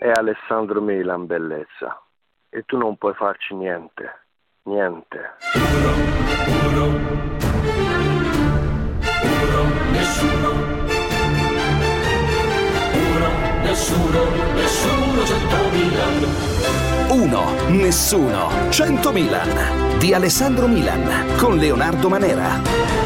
è Alessandro Milan, bellezza, e tu non puoi farci niente. Nessuno 100 Milan. 1, nessuno 100 Milan di Alessandro Milan con Leonardo Manera.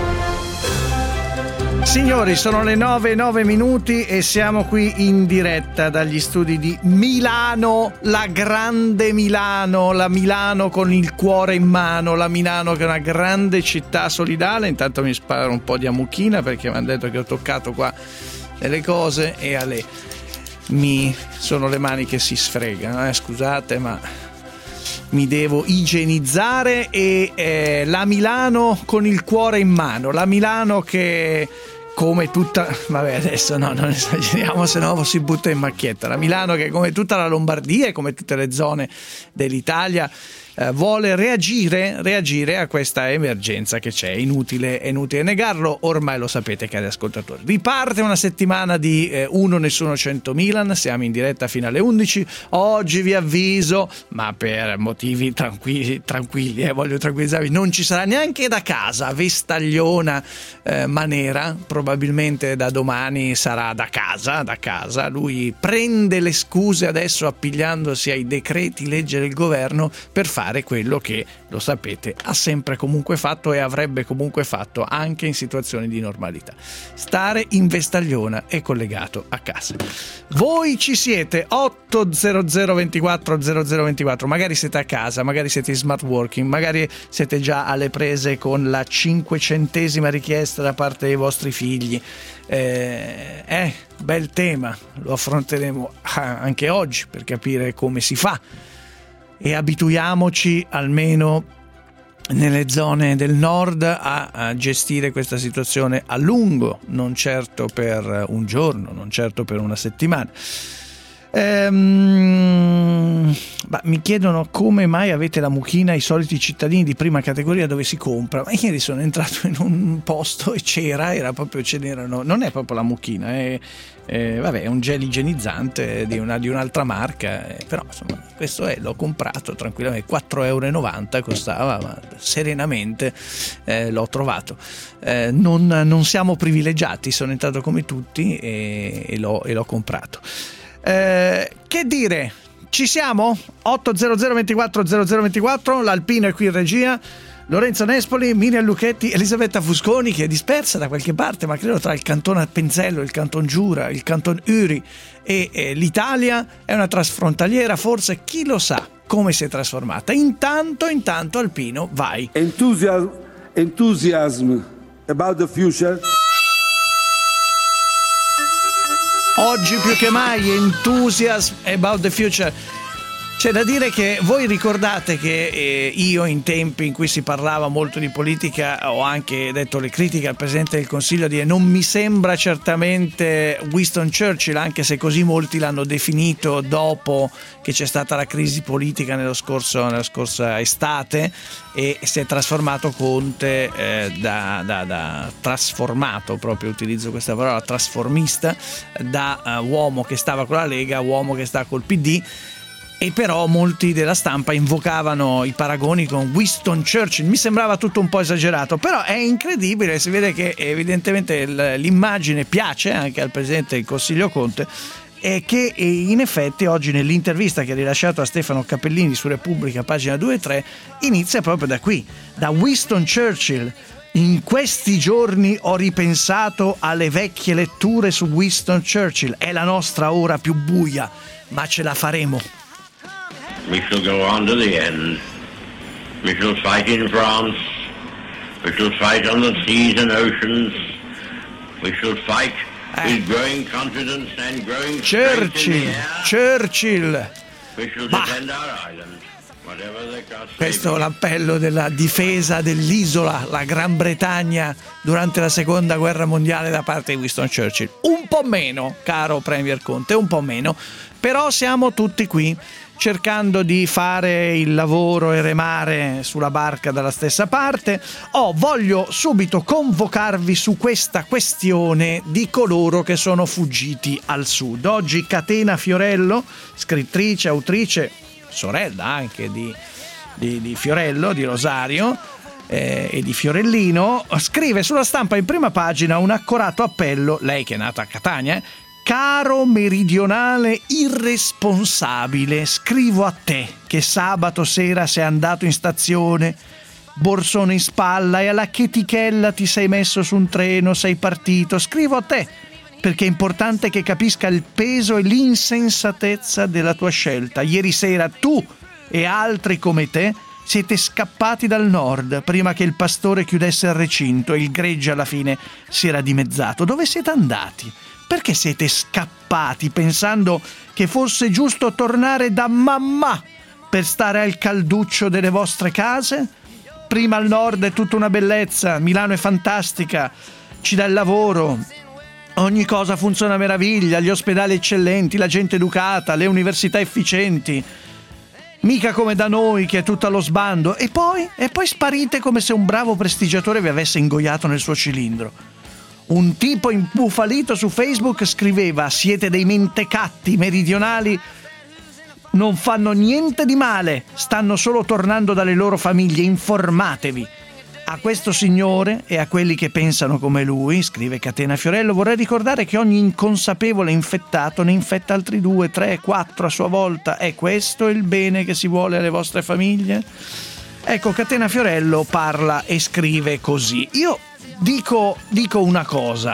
Signori, sono le 9:09 e siamo qui in diretta dagli studi di Milano, la grande Milano, la Milano con il cuore in mano, la Milano che è una grande città solidale. Intanto mi sparo un po' di amuchina perché mi hanno detto che ho toccato qua delle cose e sono le mani che si sfregano, scusate, ma mi devo igienizzare. E la Milano con il cuore in mano, la Milano che come tutta, vabbè adesso no, non esageriamo, se no si butta in macchietta. La Milano che come tutta la Lombardia e come tutte le zone dell'Italia vuole reagire a questa emergenza che c'è. Inutile negarlo, ormai lo sapete, cari ascoltatori. Riparte una settimana di 1 Nessuno 100 Milan, siamo in diretta fino alle 11. Oggi vi avviso, ma per motivi tranquilli, voglio tranquillizzarvi, non ci sarà neanche da casa Vestagliona Manera, probabilmente da domani sarà da casa. Lui prende le scuse adesso appigliandosi ai decreti legge del governo per fare quello che, lo sapete, ha sempre comunque fatto e avrebbe comunque fatto anche in situazioni di normalità: stare in Vestagliona e collegato a casa. Voi ci siete 800 24 0024, magari siete a casa, magari siete in smart working, magari siete già alle prese con la 500ª richiesta da parte dei vostri figli. Bel tema, lo affronteremo anche oggi per capire come si fa. E abituiamoci almeno nelle zone del nord a gestire questa situazione a lungo, non certo per un giorno, non certo per una settimana. Mi chiedono come mai avete la mucchina ai soliti cittadini di prima categoria dove si compra. Ma ieri sono entrato in un posto e c'erano, non è proprio la mucchina, è un gel igienizzante di un'altra marca, però insomma questo l'ho comprato tranquillamente, 4,90 costava, ma serenamente l'ho trovato. Non siamo privilegiati, sono entrato come tutti e l'ho comprato. Che dire, ci siamo? 800 24 0024, l'Alpino è qui in regia, Lorenzo Nespoli, Miriam Lucchetti, Elisabetta Fusconi che è dispersa da qualche parte, ma credo tra il canton Appenzello, il canton Giura, il canton Uri e l'Italia. È una trasfrontaliera, forse, chi lo sa come si è trasformata. Intanto Alpino, vai. Enthusiasm about the future. Oggi più che mai enthusiasm about the future. C'è da dire che voi ricordate che io, in tempi in cui si parlava molto di politica, ho anche detto le critiche al Presidente del Consiglio di non mi sembra certamente Winston Churchill, anche se così molti l'hanno definito dopo che c'è stata la crisi politica nella scorsa estate e si è trasformato Conte trasformato, proprio utilizzo questa parola, trasformista, da uomo che stava con la Lega a uomo che sta col PD. E però molti della stampa invocavano i paragoni con Winston Churchill. Mi sembrava tutto un po' esagerato, però è incredibile, si vede che evidentemente l'immagine piace anche al Presidente del Consiglio Conte, e che in effetti oggi nell'intervista che ha rilasciato a Stefano Cappellini su Repubblica, pagina 2 e 3, inizia proprio da qui, da Winston Churchill. In questi giorni ho ripensato alle vecchie letture su Winston Churchill. È la nostra ora più buia, ma ce la faremo. We shall go on to the end. We shall fight in France. We shall fight on the seas and oceans. We shall fight with growing confidence and growing strength in the air. Churchill. We shall defend our island. Questo è l'appello della difesa dell'isola, la Gran Bretagna, durante la seconda guerra mondiale da parte di Winston Churchill. Un po' meno, caro Premier Conte, un po' meno, però siamo tutti qui cercando di fare il lavoro e remare sulla barca dalla stessa parte. Voglio subito convocarvi su questa questione di coloro che sono fuggiti al sud. Oggi Catena Fiorello, scrittrice, autrice, sorella anche di Fiorello, di Rosario e di Fiorellino, scrive sulla Stampa in prima pagina un accorato appello, lei che è nata a Catania, caro meridionale irresponsabile, scrivo a te che sabato sera sei andato in stazione, borsone in spalla, e alla chetichella ti sei messo su un treno, sei partito, scrivo a te perché è importante che capisca il peso e l'insensatezza della tua scelta. Ieri sera tu e altri come te siete scappati dal nord prima che il pastore chiudesse il recinto e il gregge alla fine si era dimezzato. Dove siete andati? Perché siete scappati pensando che fosse giusto tornare da mamma per stare al calduccio delle vostre case? Prima al nord è tutta una bellezza, Milano è fantastica, ci dà il lavoro, ogni cosa funziona a meraviglia, gli ospedali eccellenti, la gente educata, le università efficienti. Mica come da noi che è tutto allo sbando. E poi sparite come se un bravo prestigiatore vi avesse ingoiato nel suo cilindro. Un tipo imbufalito su Facebook scriveva: siete dei mentecatti meridionali, non fanno niente di male, stanno solo tornando dalle loro famiglie, informatevi. A questo signore e a quelli che pensano come lui, scrive Catena Fiorello, vorrei ricordare che ogni inconsapevole infettato ne infetta altri 2, 3, 4 a sua volta. È questo il bene che si vuole alle vostre famiglie? Ecco, Catena Fiorello parla e scrive così. Io dico una cosa,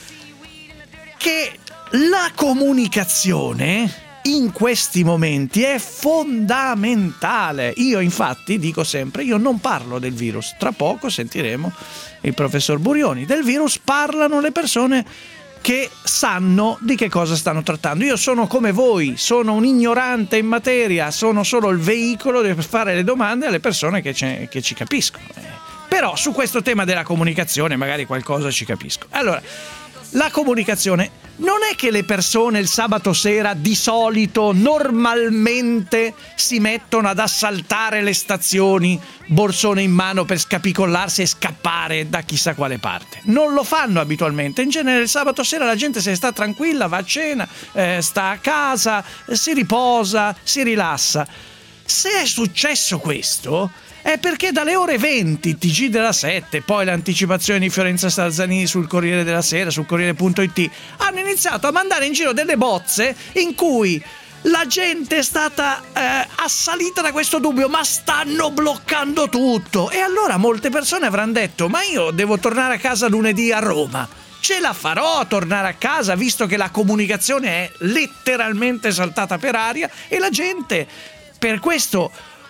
che la comunicazione in questi momenti è fondamentale. Io infatti dico sempre, io non parlo del virus, tra poco sentiremo il professor Burioni. Del virus parlano le persone che sanno di che cosa stanno trattando. Io sono come voi, sono un ignorante in materia, sono solo il veicolo per fare le domande alle persone che ci capiscono. Però su questo tema della comunicazione magari qualcosa ci capisco. Allora, la comunicazione non è che le persone il sabato sera di solito, normalmente, si mettono ad assaltare le stazioni, borsone in mano per scapicollarsi e scappare da chissà quale parte. Non lo fanno abitualmente. In genere il sabato sera la gente se sta tranquilla, va a cena, sta a casa, si riposa, si rilassa. Se è successo questo è perché dalle ore 20 TG della 7, poi le anticipazioni di Fiorenza Starzanini sul Corriere della Sera, sul Corriere.it, hanno iniziato a mandare in giro delle bozze in cui la gente è stata assalita da questo dubbio: ma stanno bloccando tutto. E allora molte persone avranno detto: ma io devo tornare a casa lunedì a Roma, ce la farò a tornare a casa visto che la comunicazione è letteralmente saltata per aria. E la gente, per questo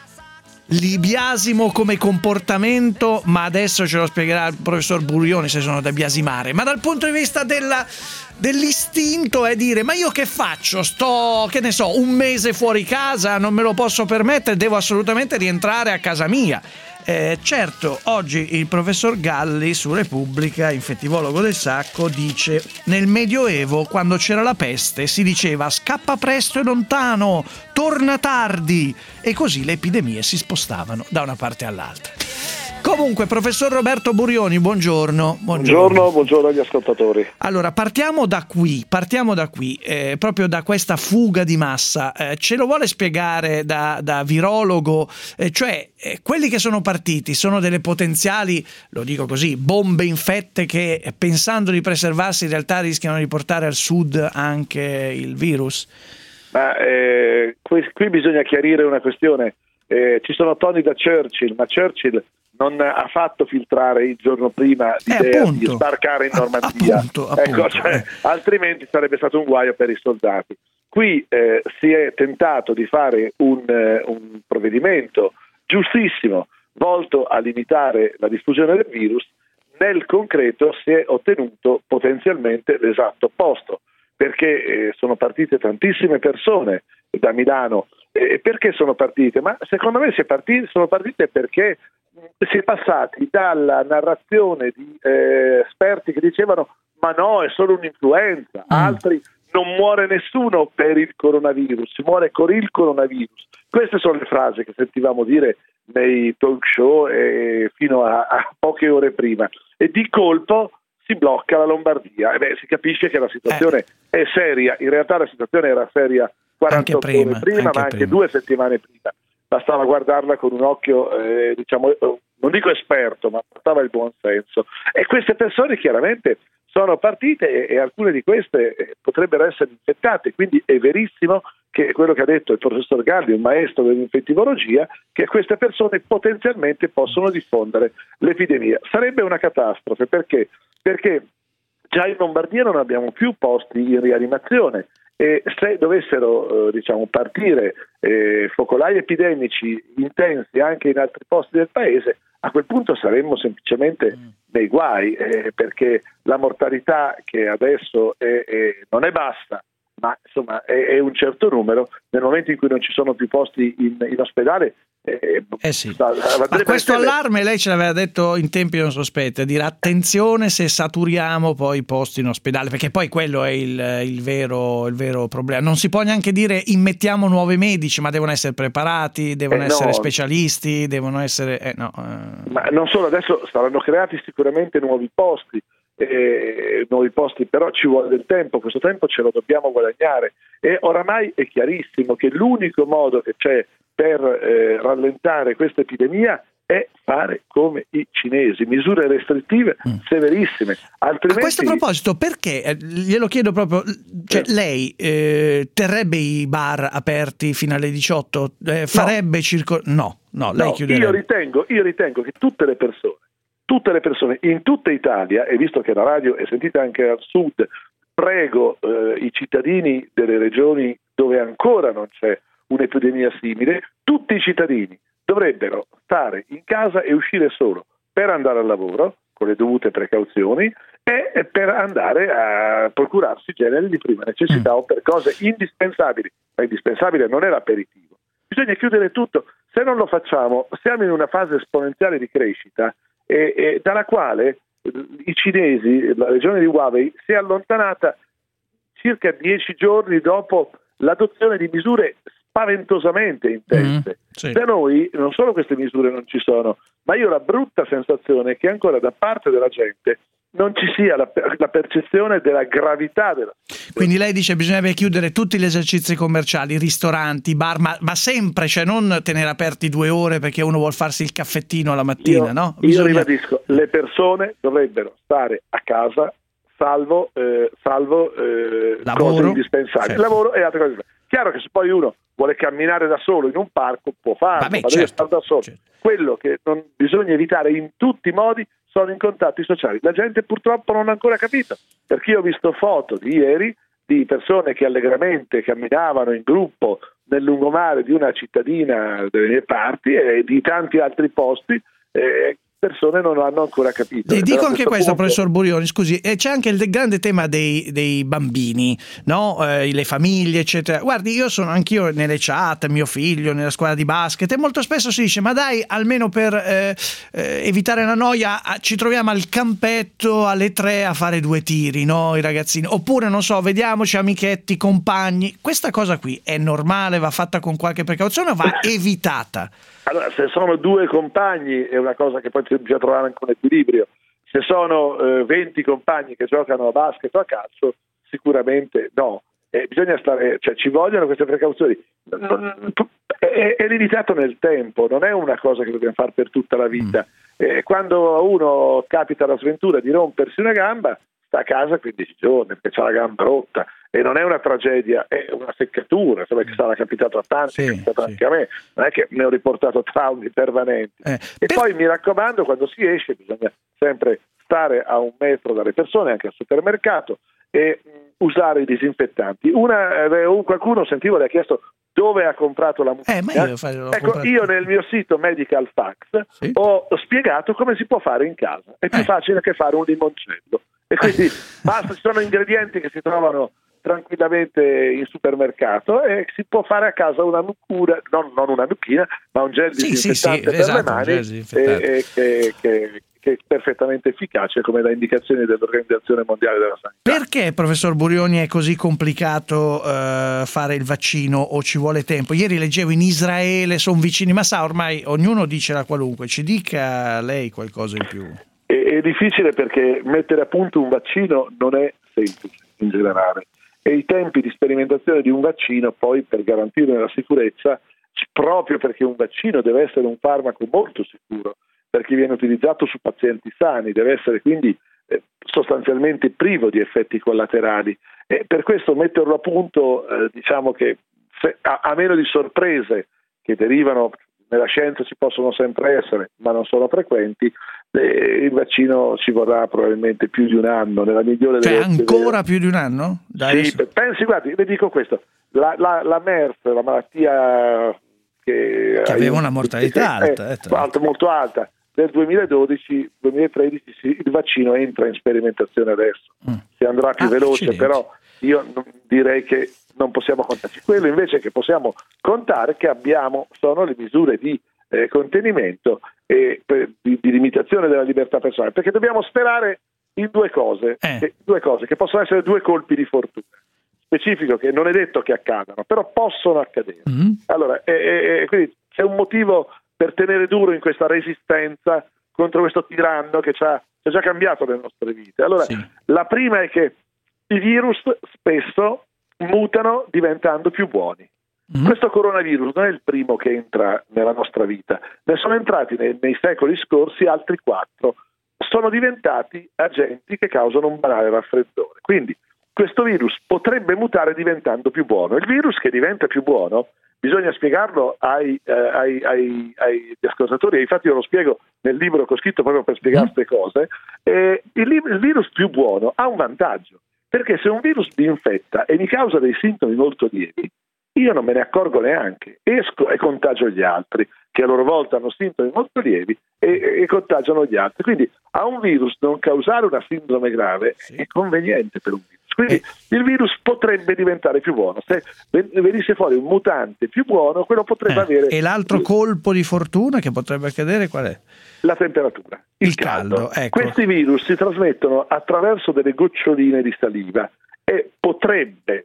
libiasimo come comportamento, ma adesso ce lo spiegherà il professor Burioni se sono da biasimare, ma dal punto di vista dell'istinto è dire: ma io che faccio? Sto, che ne so, un mese fuori casa, non me lo posso permettere, devo assolutamente rientrare a casa mia. Certo, oggi il professor Galli su Repubblica, infettivologo del Sacco, dice: nel Medioevo, quando c'era la peste, si diceva scappa presto e lontano, torna tardi, e così le epidemie si spostavano da una parte all'altra. Comunque, professor Roberto Burioni, buongiorno. Buongiorno agli ascoltatori. Allora, partiamo da qui, proprio da questa fuga di massa. Ce lo vuole spiegare da virologo? Quelli che sono partiti sono delle potenziali, lo dico così, bombe infette che, pensando di preservarsi, in realtà rischiano di portare al sud anche il virus? Qui bisogna chiarire una questione. Ci sono toni da Churchill, ma Churchill non ha fatto filtrare il giorno prima l'idea di sbarcare in Normandia. Altrimenti sarebbe stato un guaio per i soldati. Qui si è tentato di fare un provvedimento giustissimo volto a limitare la diffusione del virus. Nel concreto si è ottenuto potenzialmente l'esatto opposto. perché sono partite tantissime persone da Milano. Perché sono partite? Ma secondo me sono partite perché si è passati dalla narrazione di esperti che dicevano ma no, è solo un'influenza, altri non muore nessuno per il coronavirus, si muore con il coronavirus. Queste sono le frasi che sentivamo dire nei talk show fino a poche ore prima, e di colpo si blocca la Lombardia. Si capisce che la situazione è seria. In realtà la situazione era seria 48 ore prima, ma anche 2 settimane prima. Bastava guardarla con un occhio, non dico esperto, ma portava il buon senso. E queste persone chiaramente sono partite e alcune di queste potrebbero essere infettate, quindi è verissimo che quello che ha detto il professor Galli, un maestro dell'infettivologia, che queste persone potenzialmente possono diffondere l'epidemia. Sarebbe una catastrofe, perché già in Lombardia non abbiamo più posti in rianimazione, e se dovessero partire focolai epidemici intensi anche in altri posti del paese, a quel punto saremmo semplicemente nei guai, perché la mortalità che adesso non è bassa, ma insomma è un certo numero. Nel momento in cui non ci sono più posti in ospedale, sì. Ma questo allarme lei ce l'aveva detto in tempi non sospetti, a dire attenzione se saturiamo poi i posti in ospedale, perché poi quello è il vero problema. Non si può neanche dire immettiamo nuovi medici, ma devono essere preparati, devono essere specialisti, devono essere ma non solo, adesso saranno creati sicuramente nuovi posti, però ci vuole del tempo. Questo tempo ce lo dobbiamo guadagnare, e oramai è chiarissimo che l'unico modo che c'è per rallentare questa epidemia è fare come i cinesi, misure restrittive severissime. Altrimenti... A questo proposito, perché, glielo chiedo proprio, lei terrebbe i bar aperti fino alle 18? Farebbe No, lei chiuderebbe. Io ritengo che tutte le persone in tutta Italia, e visto che la radio è sentita anche al sud, prego i cittadini delle regioni dove ancora non c'è un'epidemia simile, tutti i cittadini dovrebbero stare in casa e uscire solo per andare al lavoro con le dovute precauzioni e per andare a procurarsi generi di prima necessità o per cose indispensabili. Ma indispensabile non è l'aperitivo. Bisogna chiudere tutto. Se non lo facciamo, siamo in una fase esponenziale di crescita dalla quale i cinesi, la regione di Hubei, si è allontanata circa 10 giorni dopo l'adozione di misure spaventosamente intense. Sì. Da noi non solo queste misure non ci sono, ma io ho la brutta sensazione che ancora da parte della gente non ci sia la percezione della gravità della situazione. Quindi lei dice bisognerebbe chiudere tutti gli esercizi commerciali, ristoranti, bar, ma sempre, cioè non tenere aperti 2 ore perché uno vuol farsi il caffettino alla mattina, no? Io ribadisco, le persone dovrebbero stare a casa salvo cose indispensabili, certo. Lavoro e altre cose. Chiaro che se poi uno vuole camminare da solo in un parco può farlo, ma deve stare da solo. Certo. Quello che non bisogna evitare in tutti i modi sono i contatti sociali. La gente purtroppo non ha ancora capito, perché io ho visto foto di ieri di persone che allegramente camminavano in gruppo nel lungomare di una cittadina delle mie parti e di tanti altri posti. Persone non hanno ancora capito. Le dico anche questo, professor Burioni, scusi, c'è anche il grande tema dei bambini, no? Le famiglie, eccetera. Guardi, io sono anch'io nelle chat, mio figlio nella squadra di basket, e molto spesso si dice, ma dai, almeno per evitare la noia ci troviamo al campetto alle 3 a fare 2 tiri, no? I ragazzini, oppure non so, vediamoci amichetti, compagni. Questa cosa qui è normale, va fatta con qualche precauzione o va evitata? Allora, se sono 2 compagni è una cosa che poi bisogna trovare anche un equilibrio. Se sono 20 compagni che giocano a basket o a calcio, sicuramente no. Bisogna stare, cioè ci vogliono queste precauzioni. È limitato nel tempo, non è una cosa che dobbiamo fare per tutta la vita. Quando a uno capita la sventura di rompersi una gamba, sta a casa 15 giorni perché c'ha la gamba rotta. E non è una tragedia, è una seccatura, insomma, che sarà capitato a tanti, è capitato anche a me, non è che ne ho riportato traumi permanenti. Poi mi raccomando, quando si esce bisogna sempre stare a 1 metro dalle persone, anche al supermercato, e usare i disinfettanti. Qualcuno sentivo le ha chiesto dove ha comprato la mucchina. Io nel mio sito Medical Facts ho spiegato come si può fare in casa, è più facile che fare un limoncello, e quindi basta, ci sono ingredienti che si trovano tranquillamente in supermercato e si può fare a casa una mucura, non una mucchina, ma un gel disinfettante per le mani che è perfettamente efficace, come da indicazioni dell'Organizzazione Mondiale della Sanità. Perché, professor Burioni, è così complicato fare il vaccino, o ci vuole tempo? Ieri leggevo in Israele, sono vicini, ma sa, ormai ognuno dice la qualunque, ci dica lei qualcosa in più. È difficile perché mettere a punto un vaccino non è semplice in generale, e i tempi di sperimentazione di un vaccino poi, per garantirne la sicurezza, proprio perché un vaccino deve essere un farmaco molto sicuro, perché viene utilizzato su pazienti sani, deve essere quindi sostanzialmente privo di effetti collaterali, e per questo metterlo a punto, diciamo che a meno di sorprese che derivano, nella scienza ci possono sempre essere, ma non sono frequenti, il vaccino ci vorrà probabilmente più di un anno, nella migliore delle ancora più di un anno? Sì, pensi, guardi, le dico questo, la MERS, la malattia che aveva una mortalità alta, molto alta, nel 2012-2013 il vaccino entra in sperimentazione adesso, si andrà più veloce, però io direi che non possiamo contarci. Quello invece che possiamo contare che abbiamo sono le misure di contenimento e di limitazione della libertà personale, perché dobbiamo sperare in due cose che possono essere due colpi di fortuna. Specifico, che non è detto che accadano, però possono accadere. Allora, quindi c'è un motivo per tenere duro in questa resistenza contro questo tiranno che ci ha già cambiato le nostre vite. Allora, la prima è che i virus spesso mutano diventando più buoni. Questo coronavirus non è il primo che entra nella nostra vita, ne sono entrati nei secoli scorsi altri 4, sono diventati agenti che causano un banale raffreddore. Quindi questo virus potrebbe mutare diventando più buono. Il virus che diventa più buono bisogna spiegarlo agli ascoltatori, infatti io lo spiego nel libro che ho scritto proprio per spiegare queste cose. Il virus più buono ha un vantaggio, perché se un virus mi infetta e mi causa dei sintomi molto lievi, io non me ne accorgo neanche, esco e contagio gli altri, che a loro volta hanno sintomi molto lievi e contagiano gli altri. Quindi a un virus non causare una sindrome grave è conveniente per un virus. Quindi il virus potrebbe diventare più buono. Se venisse fuori un mutante più buono, quello potrebbe avere... E l'altro colpo di fortuna che potrebbe accadere qual è? La temperatura, il caldo. Ecco. Questi virus si trasmettono attraverso delle goccioline di saliva e potrebbe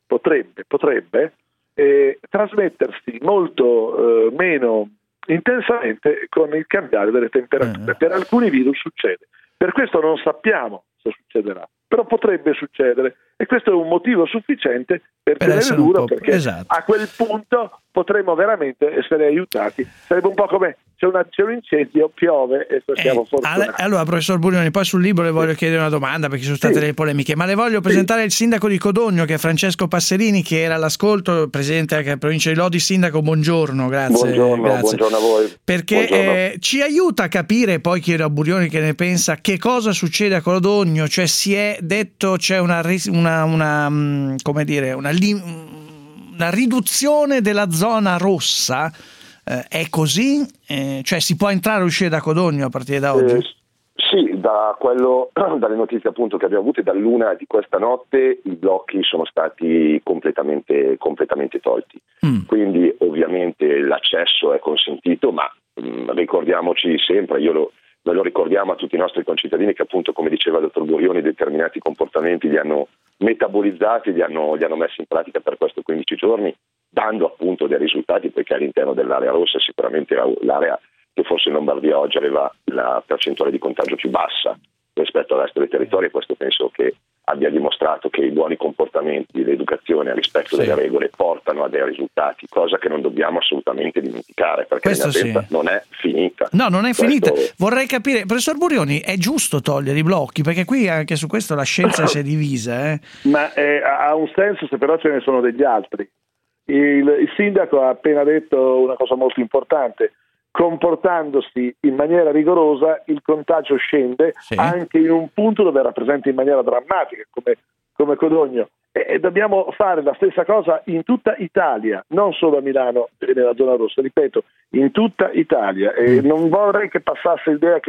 trasmettersi molto meno intensamente con il cambiare delle temperature. Per alcuni virus succede. Per questo non sappiamo se succederà, però potrebbe succedere, e questo è un motivo sufficiente per tenere duro, perché a quel punto potremmo veramente essere aiutati. Sarebbe un po' come c'è un incendio, piove e siamo fortunati. Allora, professor Burioni, poi sul libro le voglio chiedere una domanda, perché ci sono state delle polemiche, ma le voglio presentare il sindaco di Codogno, che è Francesco Passerini, che era all'ascolto, presidente anche della provincia di Lodi. Sindaco, buongiorno, grazie. Buongiorno a voi. Perché ci aiuta a capire, poi chiedo a Burioni che ne pensa, che cosa succede a Codogno, cioè si è detto c'è una riduzione della zona rossa, è così? Cioè si può entrare e uscire da Codogno a partire da oggi? Sì, dalle notizie appunto che abbiamo avuto, dall'una di questa notte i blocchi sono stati completamente tolti. Quindi ovviamente l'accesso è consentito, ma ricordiamoci sempre, noi lo ricordiamo a tutti i nostri concittadini, che appunto, come diceva il dottor Burioni, determinati comportamenti li hanno metabolizzati, li hanno messi in pratica per questi 15 giorni, dando appunto dei risultati, perché all'interno dell'area rossa sicuramente l'area che forse in Lombardia oggi aveva la percentuale di contagio più bassa rispetto al resto del territorio, e questo penso che abbia dimostrato che i buoni comportamenti, l'educazione, il rispetto delle regole portano a dei risultati, cosa che non dobbiamo assolutamente dimenticare, perché la non è finita. No, non è finita. Vorrei capire, professor Burioni, è giusto togliere i blocchi? Perché qui anche su questo la scienza si è divisa. Ma ha un senso se però ce ne sono degli altri. Il sindaco ha appena detto una cosa molto importante: comportandosi in maniera rigorosa il contagio scende anche in un punto dove era presente in maniera drammatica come Codogno, e dobbiamo fare la stessa cosa in tutta Italia, non solo a Milano e nella zona rossa, ripeto, in tutta Italia, e non vorrei che passasse l'idea che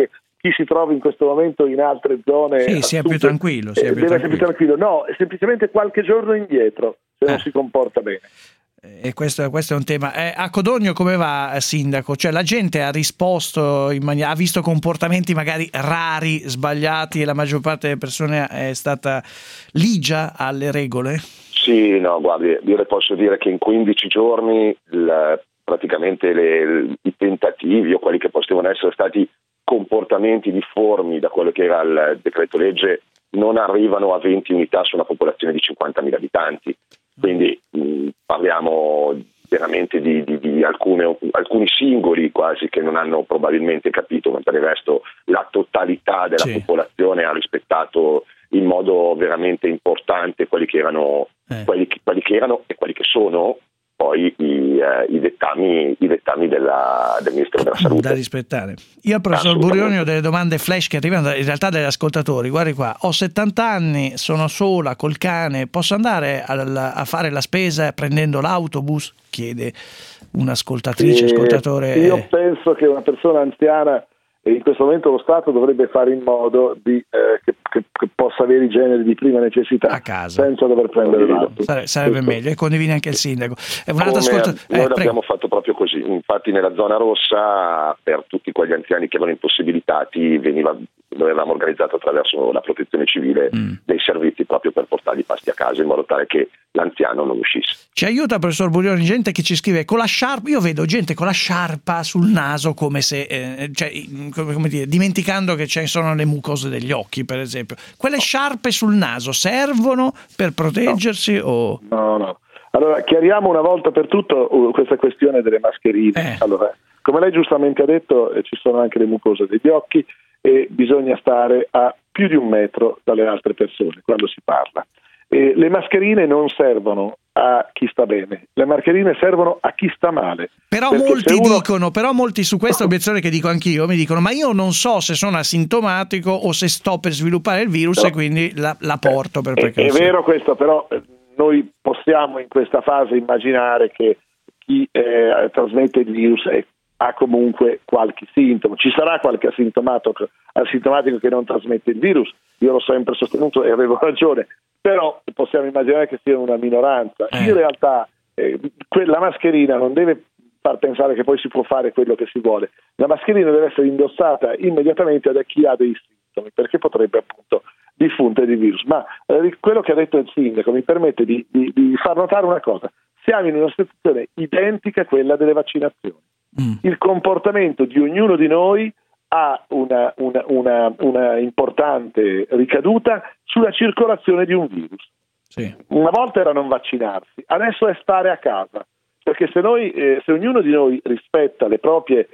chi si trova in questo momento in altre zone sia più tranquillo, deve essere più tranquillo. No, è semplicemente qualche giorno indietro se non si comporta bene. E questo è un tema. A Codogno come va, sindaco? Cioè la gente ha risposto ha visto comportamenti magari rari, sbagliati, e la maggior parte delle persone è stata ligia alle regole? Sì, no, guardi, io le posso dire che in 15 giorni praticamente i tentativi o quelli che potevano essere stati comportamenti difformi da quello che era il decreto legge non arrivano a 20 unità su una popolazione di 50.000 abitanti. Quindi parliamo veramente di alcuni singoli quasi che non hanno probabilmente capito, ma per il resto la totalità della popolazione ha rispettato in modo veramente importante quelli che erano e quelli che sono poi i dettami del Ministero della Salute. Da rispettare. Io al professor Burioni ho delle domande flash che arrivano in realtà dagli ascoltatori. Guardi qua, ho 70 anni, sono sola col cane, posso andare a fare la spesa prendendo l'autobus? Chiede un'ascoltatrice, ascoltatore. Io penso che una persona anziana, e in questo momento lo Stato dovrebbe fare in modo che possa avere i generi di prima necessità a casa senza dover prendere l'auto. Sarebbe meglio, e condivide anche il sindaco. Noi l'abbiamo fatto proprio così, infatti nella zona rossa per tutti quegli anziani che erano impossibilitati dovevamo organizzato attraverso la protezione civile dei servizi proprio per portargli i pasti a casa in modo tale che l'anziano non uscisse. Ci aiuta, professor Burioni, gente che ci scrive con la sciarpa. Io vedo gente con la sciarpa sul naso come se come dire, dimenticando che ci sono le mucose degli occhi, per esempio. Quelle sciarpe sul naso servono per proteggersi o no? Allora chiariamo una volta per tutto questa questione delle mascherine. Allora, come lei giustamente ha detto, ci sono anche le mucose degli occhi e bisogna stare a più di 1 metro dalle altre persone quando si parla. Le mascherine non servono a chi sta bene, le mascherine servono a chi sta male. Però molti su questa obiezione che dico anch'io mi dicono: ma io non so se sono asintomatico o se sto per sviluppare il virus, e quindi la porto per precauzione. È vero questo, però noi possiamo in questa fase immaginare che chi trasmette il virus ha comunque qualche sintomo. Ci sarà qualche asintomatico che non trasmette il virus, io l'ho sempre sostenuto e avevo ragione, però possiamo immaginare che sia una minoranza. In realtà la mascherina non deve far pensare che poi si può fare quello che si vuole. La mascherina deve essere indossata immediatamente da chi ha dei sintomi, perché potrebbe appunto diffondere il virus. Ma quello che ha detto il sindaco mi permette di far notare una cosa: siamo in una situazione identica a quella delle vaccinazioni. Il comportamento di ognuno di noi ha una importante ricaduta sulla circolazione di un virus. Una volta era non vaccinarsi, adesso è stare a casa, perché se ognuno di noi rispetta le proprie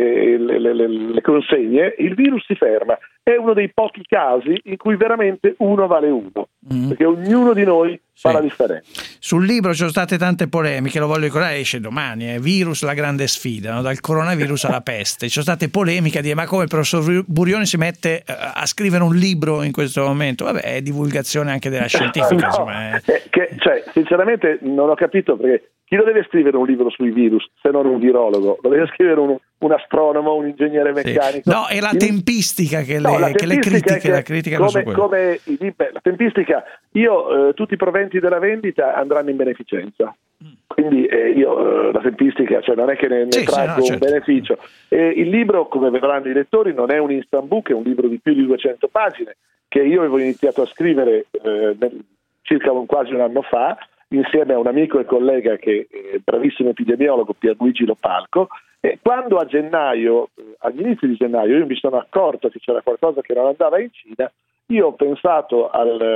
le consegne, il virus si ferma. È uno dei pochi casi in cui veramente uno vale uno, perché ognuno di noi fa la differenza. Sul libro ci sono state tante polemiche, lo voglio ricordare, esce domani, virus la grande sfida, no? Dal coronavirus alla peste. Ci sono state polemiche a dire: ma come il professor Burioni si mette a scrivere un libro in questo momento? Vabbè, è divulgazione anche della scientifica. Sinceramente non ho capito, perché chi lo deve scrivere un libro sui virus se non un virologo? Lo deve scrivere un astronomo, un ingegnere meccanico? No, è la tempistica che le criticano su quello. La tempistica, tutti i proventi della vendita andranno in beneficenza. Quindi la tempistica, non è che ne traggo un beneficio. Il libro, come vedranno i lettori, non è un instant book, è un libro di più di 200 pagine che io avevo iniziato a scrivere circa quasi un anno fa, insieme a un amico e collega che è bravissimo epidemiologo, Pierluigi Lopalco. E quando agli inizi di gennaio, io mi sono accorto che c'era qualcosa che non andava in Cina, io ho pensato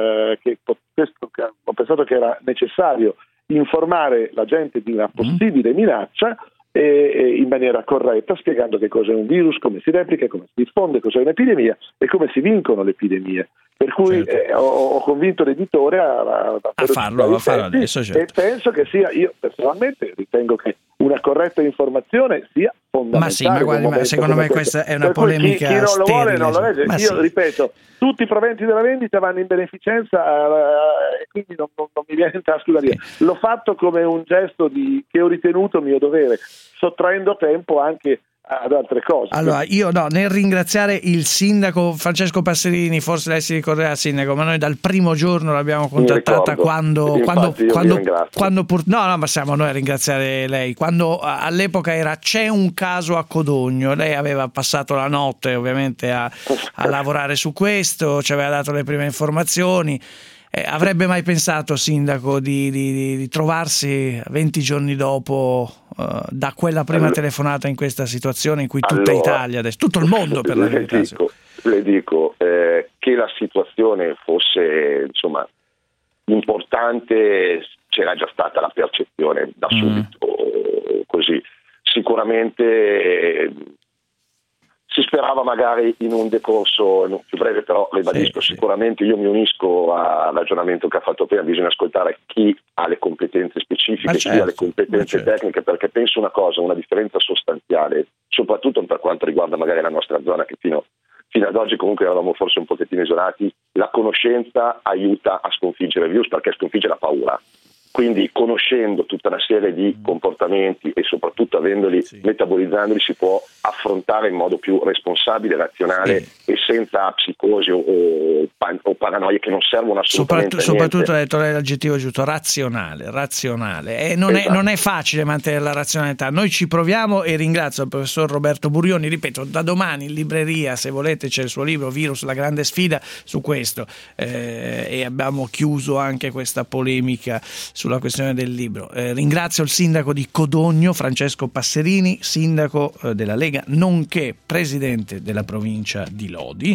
che era necessario informare la gente di una possibile minaccia in maniera corretta, spiegando che cos'è un virus, come si replica, come si diffonde, cos'è un'epidemia e come si vincono le epidemie. Per cui ho convinto l'editore a farlo adesso. E penso che io personalmente ritengo che una corretta informazione sia fondamentale. Ma secondo me questa è una polemica chi non lo sterile. Vuole non lo legge. Ripeto, tutti i proventi della vendita vanno in beneficenza e quindi non mi viene in tasca da dire. L'ho fatto come un gesto che ho ritenuto mio dovere, sottraendo tempo anche ad altre cose. Allora, io nel ringraziare il sindaco Francesco Passerini, forse lei si ricorderà, sindaco, ma noi dal primo giorno l'abbiamo contattata quando ma siamo noi a ringraziare lei, quando all'epoca c'è un caso a Codogno, lei aveva passato la notte ovviamente a lavorare su questo, ci aveva dato le prime informazioni. Avrebbe mai pensato, sindaco, di trovarsi 20 giorni dopo da quella prima telefonata in questa situazione in cui tutta Italia, adesso tutto il mondo per la verità? Le dico che la situazione fosse importante, c'era già stata la percezione da subito, così sicuramente. Si sperava magari in un decorso più breve, però ribadisco, sicuramente io mi unisco al ragionamento che ha fatto prima, bisogna ascoltare chi ha le competenze specifiche, chi ha le competenze tecniche, perché penso una differenza sostanziale, soprattutto per quanto riguarda magari la nostra zona, che fino ad oggi comunque eravamo forse un pochettino isolati. La conoscenza aiuta a sconfiggere il virus, perché sconfigge la paura. Quindi conoscendo tutta una serie di comportamenti e soprattutto metabolizzandoli, si può affrontare in modo più responsabile, razionale e senza psicosi o paranoie che non servono assolutamente a niente. Soprattutto ha detto lei l'aggettivo giusto, razionale. E non è facile mantenere la razionalità. Noi ci proviamo e ringrazio il professor Roberto Burioni, ripeto, da domani in libreria, se volete, c'è il suo libro Virus, la grande sfida su questo, e abbiamo chiuso anche questa polemica sulla questione del libro. Ringrazio il sindaco di Codogno, Francesco Passerini, sindaco della Lega, nonché presidente della provincia di Lodi.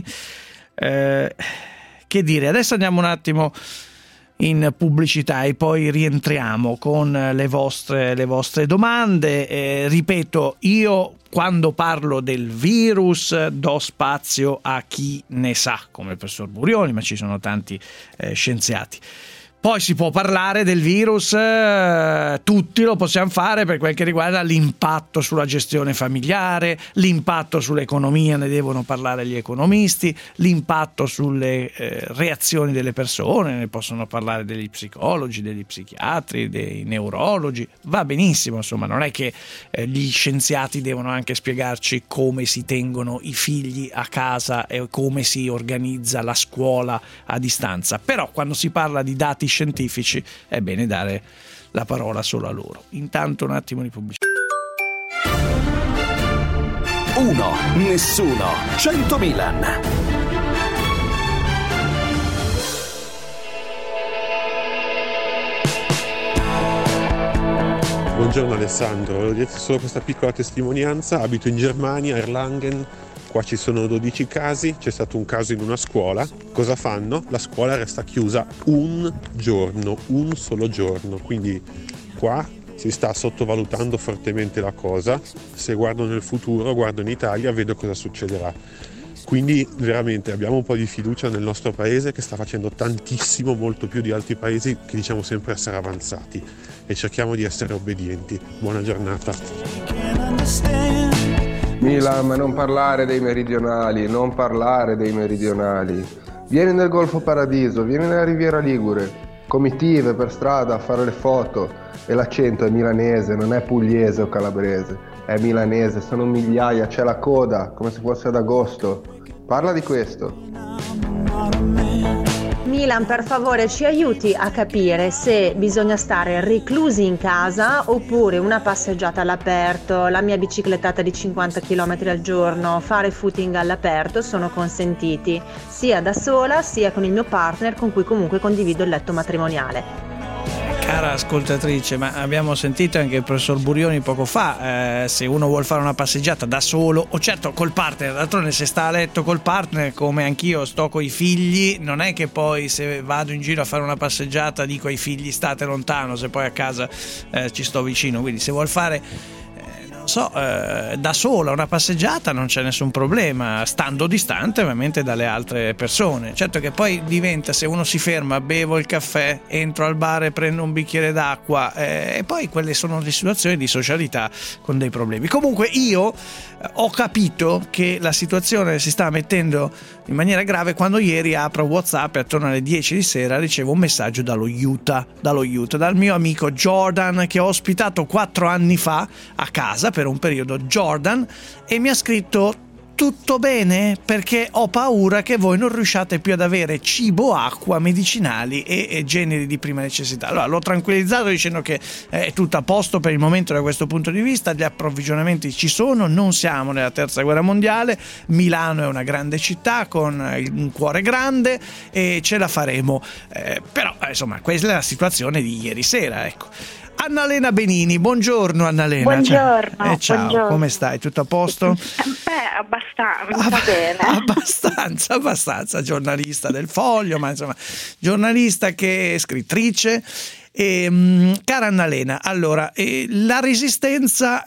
Che dire, adesso andiamo un attimo in pubblicità e poi rientriamo con le vostre domande. Ripeto, io quando parlo del virus do spazio a chi ne sa, come il professor Burioni, ma ci sono tanti scienziati. Poi si può parlare del virus, tutti lo possiamo fare per quel che riguarda l'impatto sulla gestione familiare, l'impatto sull'economia, ne devono parlare gli economisti, l'impatto sulle reazioni delle persone, ne possono parlare degli psicologi, degli psichiatri, dei neurologi, va benissimo, insomma, non è che gli scienziati devono anche spiegarci come si tengono i figli a casa e come si organizza la scuola a distanza, però quando si parla di dati scientifici è bene dare la parola solo a loro. Intanto un attimo di pubblicità. 1, nessuno, 100 Milan. Buongiorno Alessandro, volevo dirti solo questa piccola testimonianza. Abito in Germania, a Erlangen. Qua ci sono 12 casi, c'è stato un caso in una scuola. Cosa fanno? La scuola resta chiusa un solo giorno. Quindi qua si sta sottovalutando fortemente la cosa. Se guardo nel futuro, guardo in Italia, vedo cosa succederà. Quindi veramente abbiamo un po' di fiducia nel nostro paese, che sta facendo tantissimo, molto più di altri paesi che diciamo sempre essere avanzati, e cerchiamo di essere obbedienti. Buona giornata. Milan, ma non parlare dei meridionali. Vieni nel Golfo Paradiso, vieni nella Riviera Ligure, comitive per strada a fare le foto, e l'accento è milanese, non è pugliese o calabrese, è milanese, sono migliaia, c'è la coda, come se fosse ad agosto. Parla di questo. Milan, per favore, ci aiuti a capire se bisogna stare reclusi in casa oppure una passeggiata all'aperto, la mia biciclettata di 50 km al giorno, fare footing all'aperto sono consentiti, sia da sola sia con il mio partner con cui comunque condivido il letto matrimoniale. Cara ascoltatrice, ma abbiamo sentito anche il professor Burioni poco fa, se uno vuol fare una passeggiata da solo o certo col partner, d'altronde se sta a letto col partner, come anch'io sto coi figli, non è che poi se vado in giro a fare una passeggiata dico ai figli state lontano, se poi a casa ci sto vicino, quindi se vuol fare da sola una passeggiata non c'è nessun problema, stando distante ovviamente dalle altre persone. Certo che poi diventa, se uno si ferma, bevo il caffè, entro al bar e prendo un bicchiere d'acqua, e poi quelle sono le situazioni di socialità con dei problemi. Comunque io ho capito che la situazione si sta mettendo in maniera grave quando ieri apro WhatsApp e attorno alle 10 di sera ricevo un messaggio dallo Utah, dal mio amico Jordan, che ho ospitato 4 anni fa a casa per per un periodo Jordan e mi ha scritto: tutto bene? Perché ho paura che voi non riusciate più ad avere cibo, acqua, medicinali e generi di prima necessità. Allora l'ho tranquillizzato dicendo che è tutto a posto per il momento da questo punto di vista, gli approvvigionamenti ci sono, non siamo nella terza guerra mondiale, Milano è una grande città con un cuore grande e ce la faremo, però insomma questa è la situazione di ieri sera, ecco. Annalena Benini, buongiorno Annalena. Buongiorno. Ciao, buongiorno. Come stai? Tutto a posto? Abbastanza bene. Abbastanza, giornalista del Foglio, ma insomma, giornalista che è scrittrice. Cara Annalena, allora, la resistenza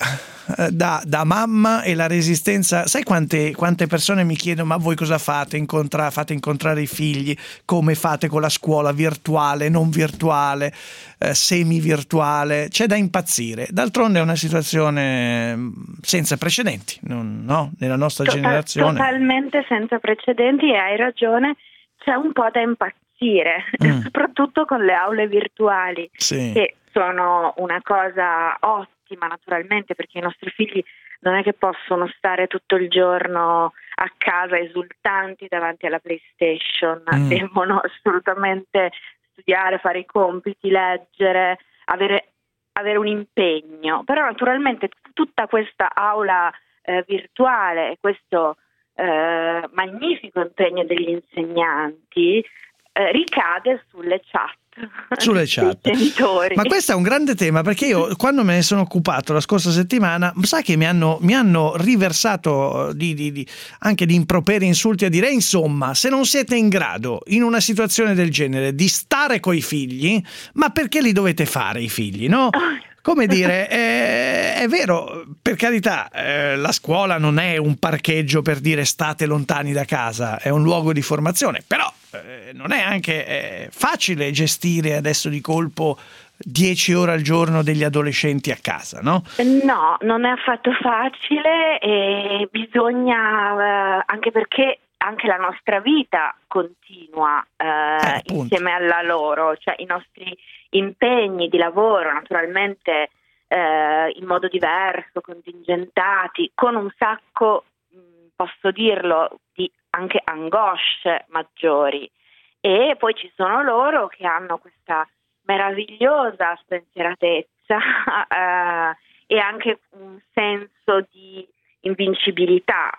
da mamma e la resistenza, sai quante persone mi chiedono: ma voi cosa fate? Fate incontrare i figli? Come fate con la scuola virtuale, non virtuale, semi virtuale? C'è da impazzire. D'altronde è una situazione senza precedenti, no? Nella nostra generazione. Totalmente senza precedenti, e hai ragione, c'è un po' da impazzire. Soprattutto con le aule virtuali, che sono una cosa ottima naturalmente, perché i nostri figli non è che possono stare tutto il giorno a casa esultanti davanti alla PlayStation, devono assolutamente studiare, fare i compiti, leggere, avere un impegno. Però naturalmente tutta questa aula virtuale e questo magnifico impegno degli insegnanti ricade sulle chat dei genitori. Ma questo è un grande tema, perché io quando me ne sono occupato la scorsa settimana, sai che mi hanno riversato anche di improperi insulti a dire: insomma, se non siete in grado in una situazione del genere di stare coi figli, ma perché li dovete fare i figli, no? Come dire, è vero, per carità, la scuola non è un parcheggio per dire state lontani da casa, è un luogo di formazione, però non è anche facile gestire adesso di colpo 10 ore al giorno degli adolescenti a casa, no? No, non è affatto facile, e bisogna, anche perché anche la nostra vita continua insieme alla loro, cioè i nostri impegni di lavoro naturalmente in modo diverso, contingentati, con un sacco, posso dirlo, di anche angosce maggiori, e poi ci sono loro che hanno questa meravigliosa spensieratezza e anche un senso di invincibilità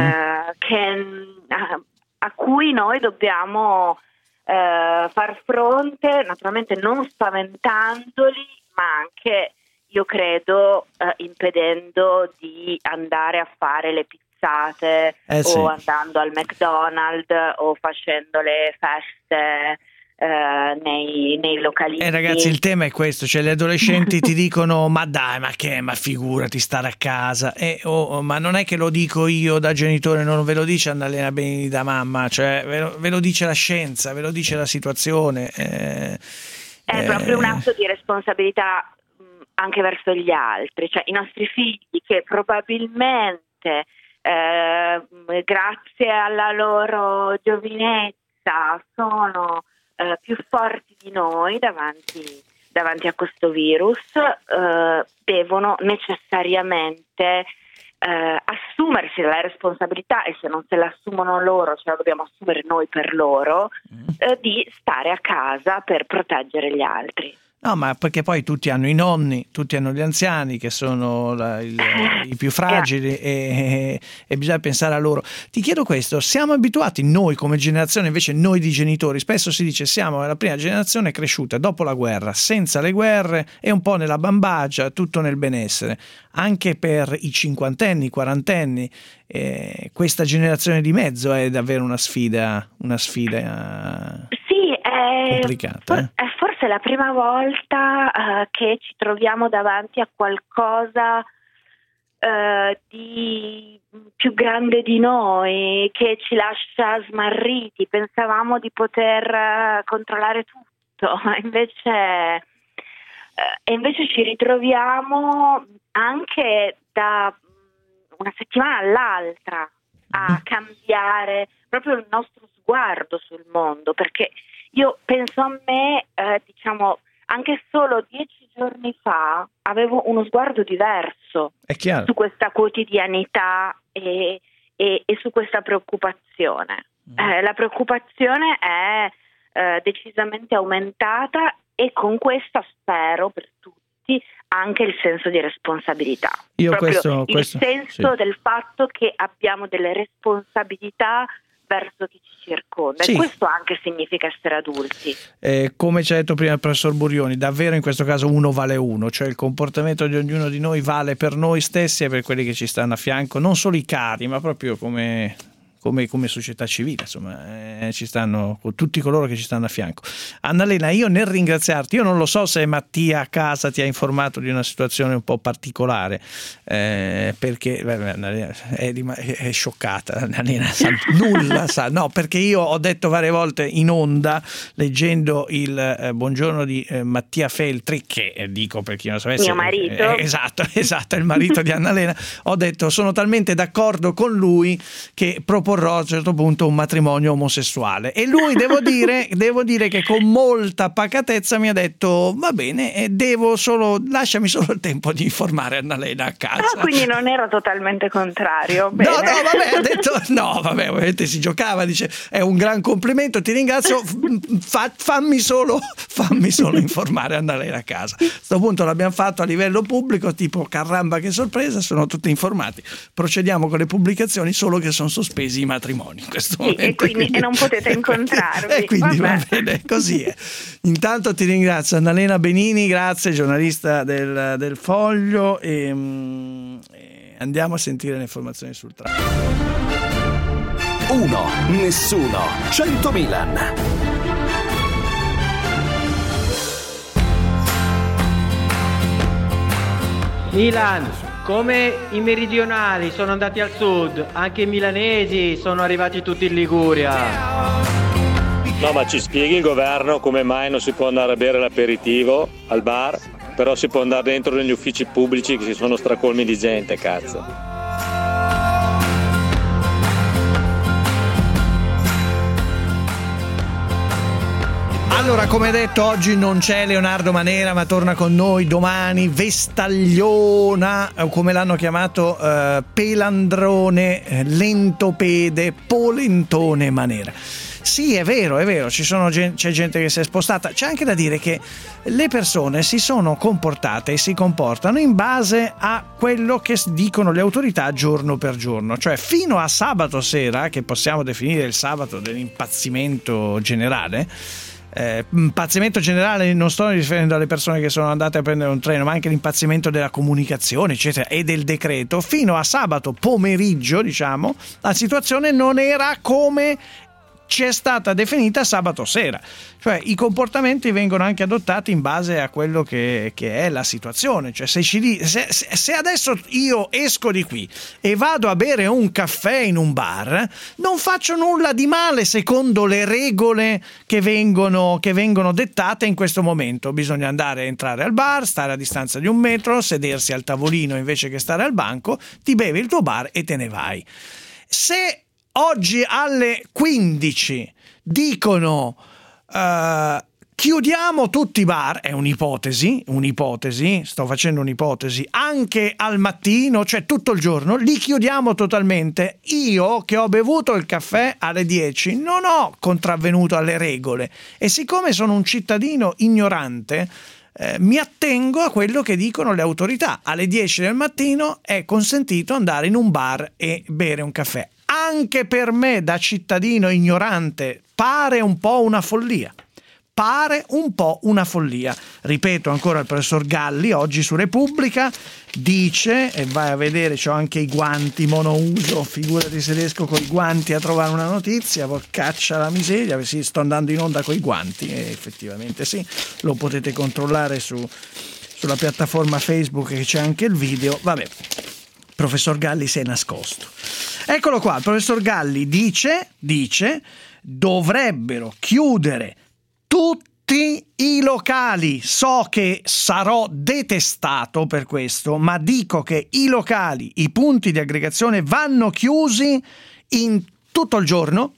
a cui noi dobbiamo far fronte, naturalmente non spaventandoli, ma anche, io credo, impedendo di andare a fare le pizzate o andando al McDonald's o facendo le feste nei localini. Ragazzi, il tema è questo, cioè gli adolescenti ti dicono: ma dai, ma figurati stare a casa, ma non è che lo dico io da genitore, non ve lo dice Annalena Benini da mamma, cioè ve lo dice la scienza, ve lo dice la situazione. È proprio un atto di responsabilità anche verso gli altri, cioè i nostri figli, che probabilmente grazie alla loro giovinezza sono più forti di noi davanti a questo virus, devono necessariamente assumersi la responsabilità, e se non se la assumono loro, ce la dobbiamo assumere noi per loro, di stare a casa per proteggere gli altri. No, ma perché poi tutti hanno i nonni, tutti hanno gli anziani che sono i più fragili e bisogna pensare a loro. Ti chiedo questo: siamo abituati noi come generazione, invece noi di genitori, spesso si dice siamo la prima generazione cresciuta dopo la guerra, senza le guerre e un po' nella bambagia, tutto nel benessere. Anche per i cinquantenni, quarantenni, questa generazione di mezzo è davvero una sfida complicata. È forse la prima volta che ci troviamo davanti a qualcosa di più grande di noi, che ci lascia smarriti. Pensavamo di poter controllare tutto, invece ci ritroviamo anche da una settimana all'altra a cambiare proprio il nostro sguardo sul mondo, perché io penso a me, anche solo 10 giorni fa avevo uno sguardo diverso su questa quotidianità e su questa preoccupazione. La preoccupazione è decisamente aumentata e con questa spero per tutti anche il senso di responsabilità. Il senso del fatto che abbiamo delle responsabilità verso chi ci circonda, e questo anche significa essere adulti. Come ci ha detto prima il professor Burioni, davvero in questo caso uno vale uno, cioè il comportamento di ognuno di noi vale per noi stessi e per quelli che ci stanno a fianco, non solo i cari, ma proprio come società civile, insomma, ci stanno tutti coloro che ci stanno a fianco. Annalena, io nel ringraziarti, io non lo so se Mattia a casa ti ha informato di una situazione un po' particolare, perché Annalena è scioccata, Annalena nulla sa, no, perché io ho detto varie volte in onda, leggendo il buongiorno di Mattia Feltri, che dico per chi non lo sapesse, mio marito, esatto, il marito di Annalena, ho detto sono talmente d'accordo con lui che proporrò a un certo punto un matrimonio omosessuale, e lui devo dire che con molta pacatezza mi ha detto va bene, lasciami solo il tempo di informare Annalena a casa. Quindi non ero totalmente contrario. Bene. No, vabbè, ha detto ovviamente si giocava, dice è un gran complimento, ti ringrazio, fammi solo informare Annalena a casa. A questo punto l'abbiamo fatto a livello pubblico, tipo caramba che sorpresa, sono tutti informati, procediamo con le pubblicazioni, solo che sono sospesi i matrimoni in questo momento, e non potete incontrarvi, e quindi va bene, così è. Intanto ti ringrazio Annalena Benini, grazie, giornalista del Foglio, e andiamo a sentire le informazioni sul traffico. 1, nessuno, 100 Milan. Milan, come i meridionali sono andati al sud, anche i milanesi sono arrivati tutti in Liguria. No, ma ci spieghi il governo come mai non si può andare a bere l'aperitivo al bar, però si può andare dentro negli uffici pubblici che si sono stracolmi di gente, cazzo. Allora, come detto, oggi non c'è Leonardo Manera, ma torna con noi domani Vestagliona, come l'hanno chiamato, Pelandrone, Lentopede, Polentone Manera. Sì, è vero, c'è gente che si è spostata. C'è anche da dire che le persone si sono comportate e si comportano in base a quello che dicono le autorità giorno per giorno. Cioè, fino a sabato sera, che possiamo definire il sabato dell'impazzimento generale, impazzimento generale non sto riferendo alle persone che sono andate a prendere un treno, ma anche l'impazzimento della comunicazione, eccetera, e del decreto, fino a sabato pomeriggio, diciamo, la situazione non era come ci è stata definita sabato sera, cioè i comportamenti vengono anche adottati in base a quello che è la situazione. Cioè se adesso io esco di qui e vado a bere un caffè in un bar, non faccio nulla di male secondo le regole che vengono dettate in questo momento. Bisogna entrare al bar, stare a distanza di 1 metro, sedersi al tavolino invece che stare al banco, ti bevi il tuo bar e te ne vai. Se oggi alle 15 dicono chiudiamo tutti i bar, è un'ipotesi, sto facendo un'ipotesi, anche al mattino, cioè tutto il giorno, li chiudiamo totalmente. Io che ho bevuto il caffè alle 10 non ho contravvenuto alle regole, e siccome sono un cittadino ignorante, mi attengo a quello che dicono le autorità. Alle 10 del mattino è consentito andare in un bar e bere un caffè. Anche per me, da cittadino ignorante, pare un po' una follia. Ripeto ancora, il professor Galli oggi su Repubblica dice, e vai a vedere, c'ho anche i guanti monouso, figurati se riesco con i guanti a trovare una notizia, porcaccia la miseria, sì, sto andando in onda con i guanti, e effettivamente sì, lo potete controllare sulla piattaforma Facebook, che c'è anche il video. Vabbè, professor Galli si è nascosto. Eccolo qua, il professor Galli dice dovrebbero chiudere tutti i locali. So che sarò detestato per questo, ma dico che i locali, i punti di aggregazione vanno chiusi in tutto il giorno,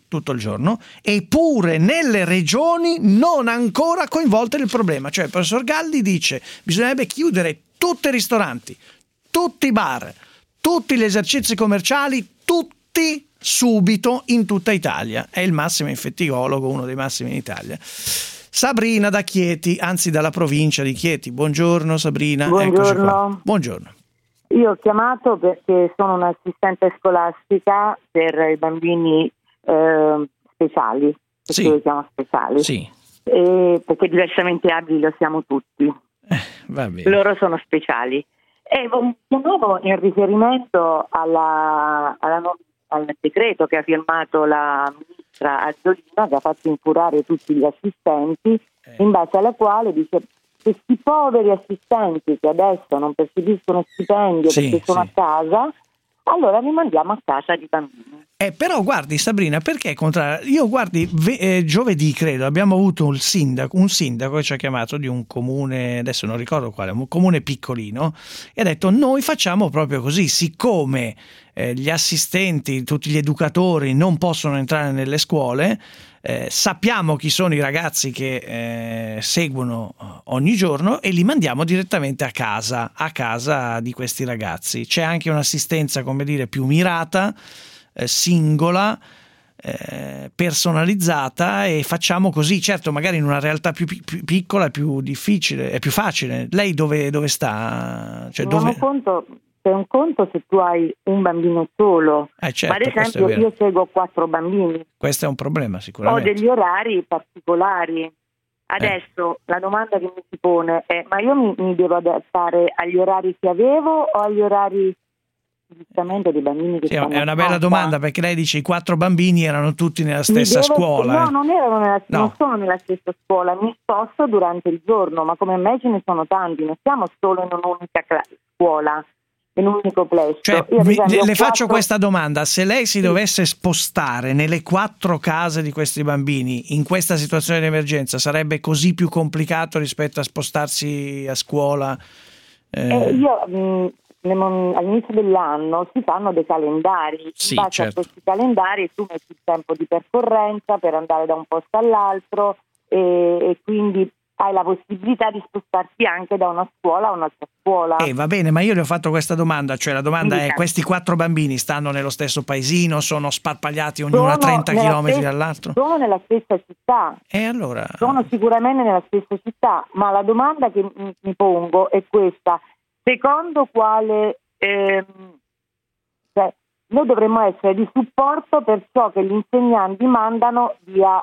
eppure nelle regioni non ancora coinvolte nel problema. Cioè il professor Galli dice bisognerebbe chiudere tutti i ristoranti, tutti i bar, tutti gli esercizi commerciali, tutti subito in tutta Italia. È il massimo infettivologo, uno dei massimi in Italia. Sabrina da Chieti, anzi dalla provincia di Chieti. Buongiorno Sabrina. Buongiorno. Buongiorno. Io ho chiamato perché sono un'assistente scolastica per i bambini speciali, perché li chiamo speciali, perché diversamente abili lo siamo tutti. Va bene. Loro sono speciali. E chiamavo in riferimento al decreto che ha firmato la ministra Azzolina, che ha fatto incurare tutti gli assistenti, in base alla quale dice: questi poveri assistenti che adesso non percepiscono stipendio perché sono a casa, allora li mandiamo a casa di bambini. Però guardi Sabrina, perché è contrario? Io guardi, giovedì credo abbiamo avuto un sindaco che ci ha chiamato di un comune, adesso non ricordo quale, un comune piccolino, e ha detto: noi facciamo proprio così, siccome gli assistenti, tutti gli educatori non possono entrare nelle scuole, sappiamo chi sono i ragazzi che seguono ogni giorno e li mandiamo direttamente a casa di questi ragazzi. C'è anche un'assistenza, come dire, più mirata, singola, personalizzata, e facciamo così. Certo, magari in una realtà più piccola è più difficile, è più facile. Lei dove sta? Cioè, C'è un conto se tu hai un bambino solo, certo, ma ad esempio io seguo 4 bambini. Questo è un problema sicuramente. Ho degli orari particolari. Adesso la domanda che mi si pone è: ma io mi devo adattare agli orari che avevo o agli orari giustamente dei bambini che stanno è una bella domanda, perché lei dice i 4 bambini erano tutti nella stessa scuola. No, non erano non sono nella stessa scuola, mi sposto durante il giorno, ma come me ce ne sono tanti, non siamo solo in un'unica scuola, in un unico plesso. Cioè, le faccio questa domanda: se lei si dovesse spostare nelle 4 case di questi bambini in questa situazione di emergenza, sarebbe così più complicato rispetto a spostarsi a scuola? All'inizio dell'anno si fanno dei calendari, in base a questi calendari tu metti il tempo di percorrenza per andare da un posto all'altro, e quindi hai la possibilità di spostarti anche da una scuola a un'altra scuola. Va bene, ma io le ho fatto questa domanda, cioè la domanda è: questi 4 bambini stanno nello stesso paesino, sono sparpagliati ognuno a 30 chilometri dall'altro? Sono nella stessa città. Allora? Sono sicuramente nella stessa città, ma la domanda che mi pongo è questa: secondo quale noi dovremmo essere di supporto per ciò che gli insegnanti mandano via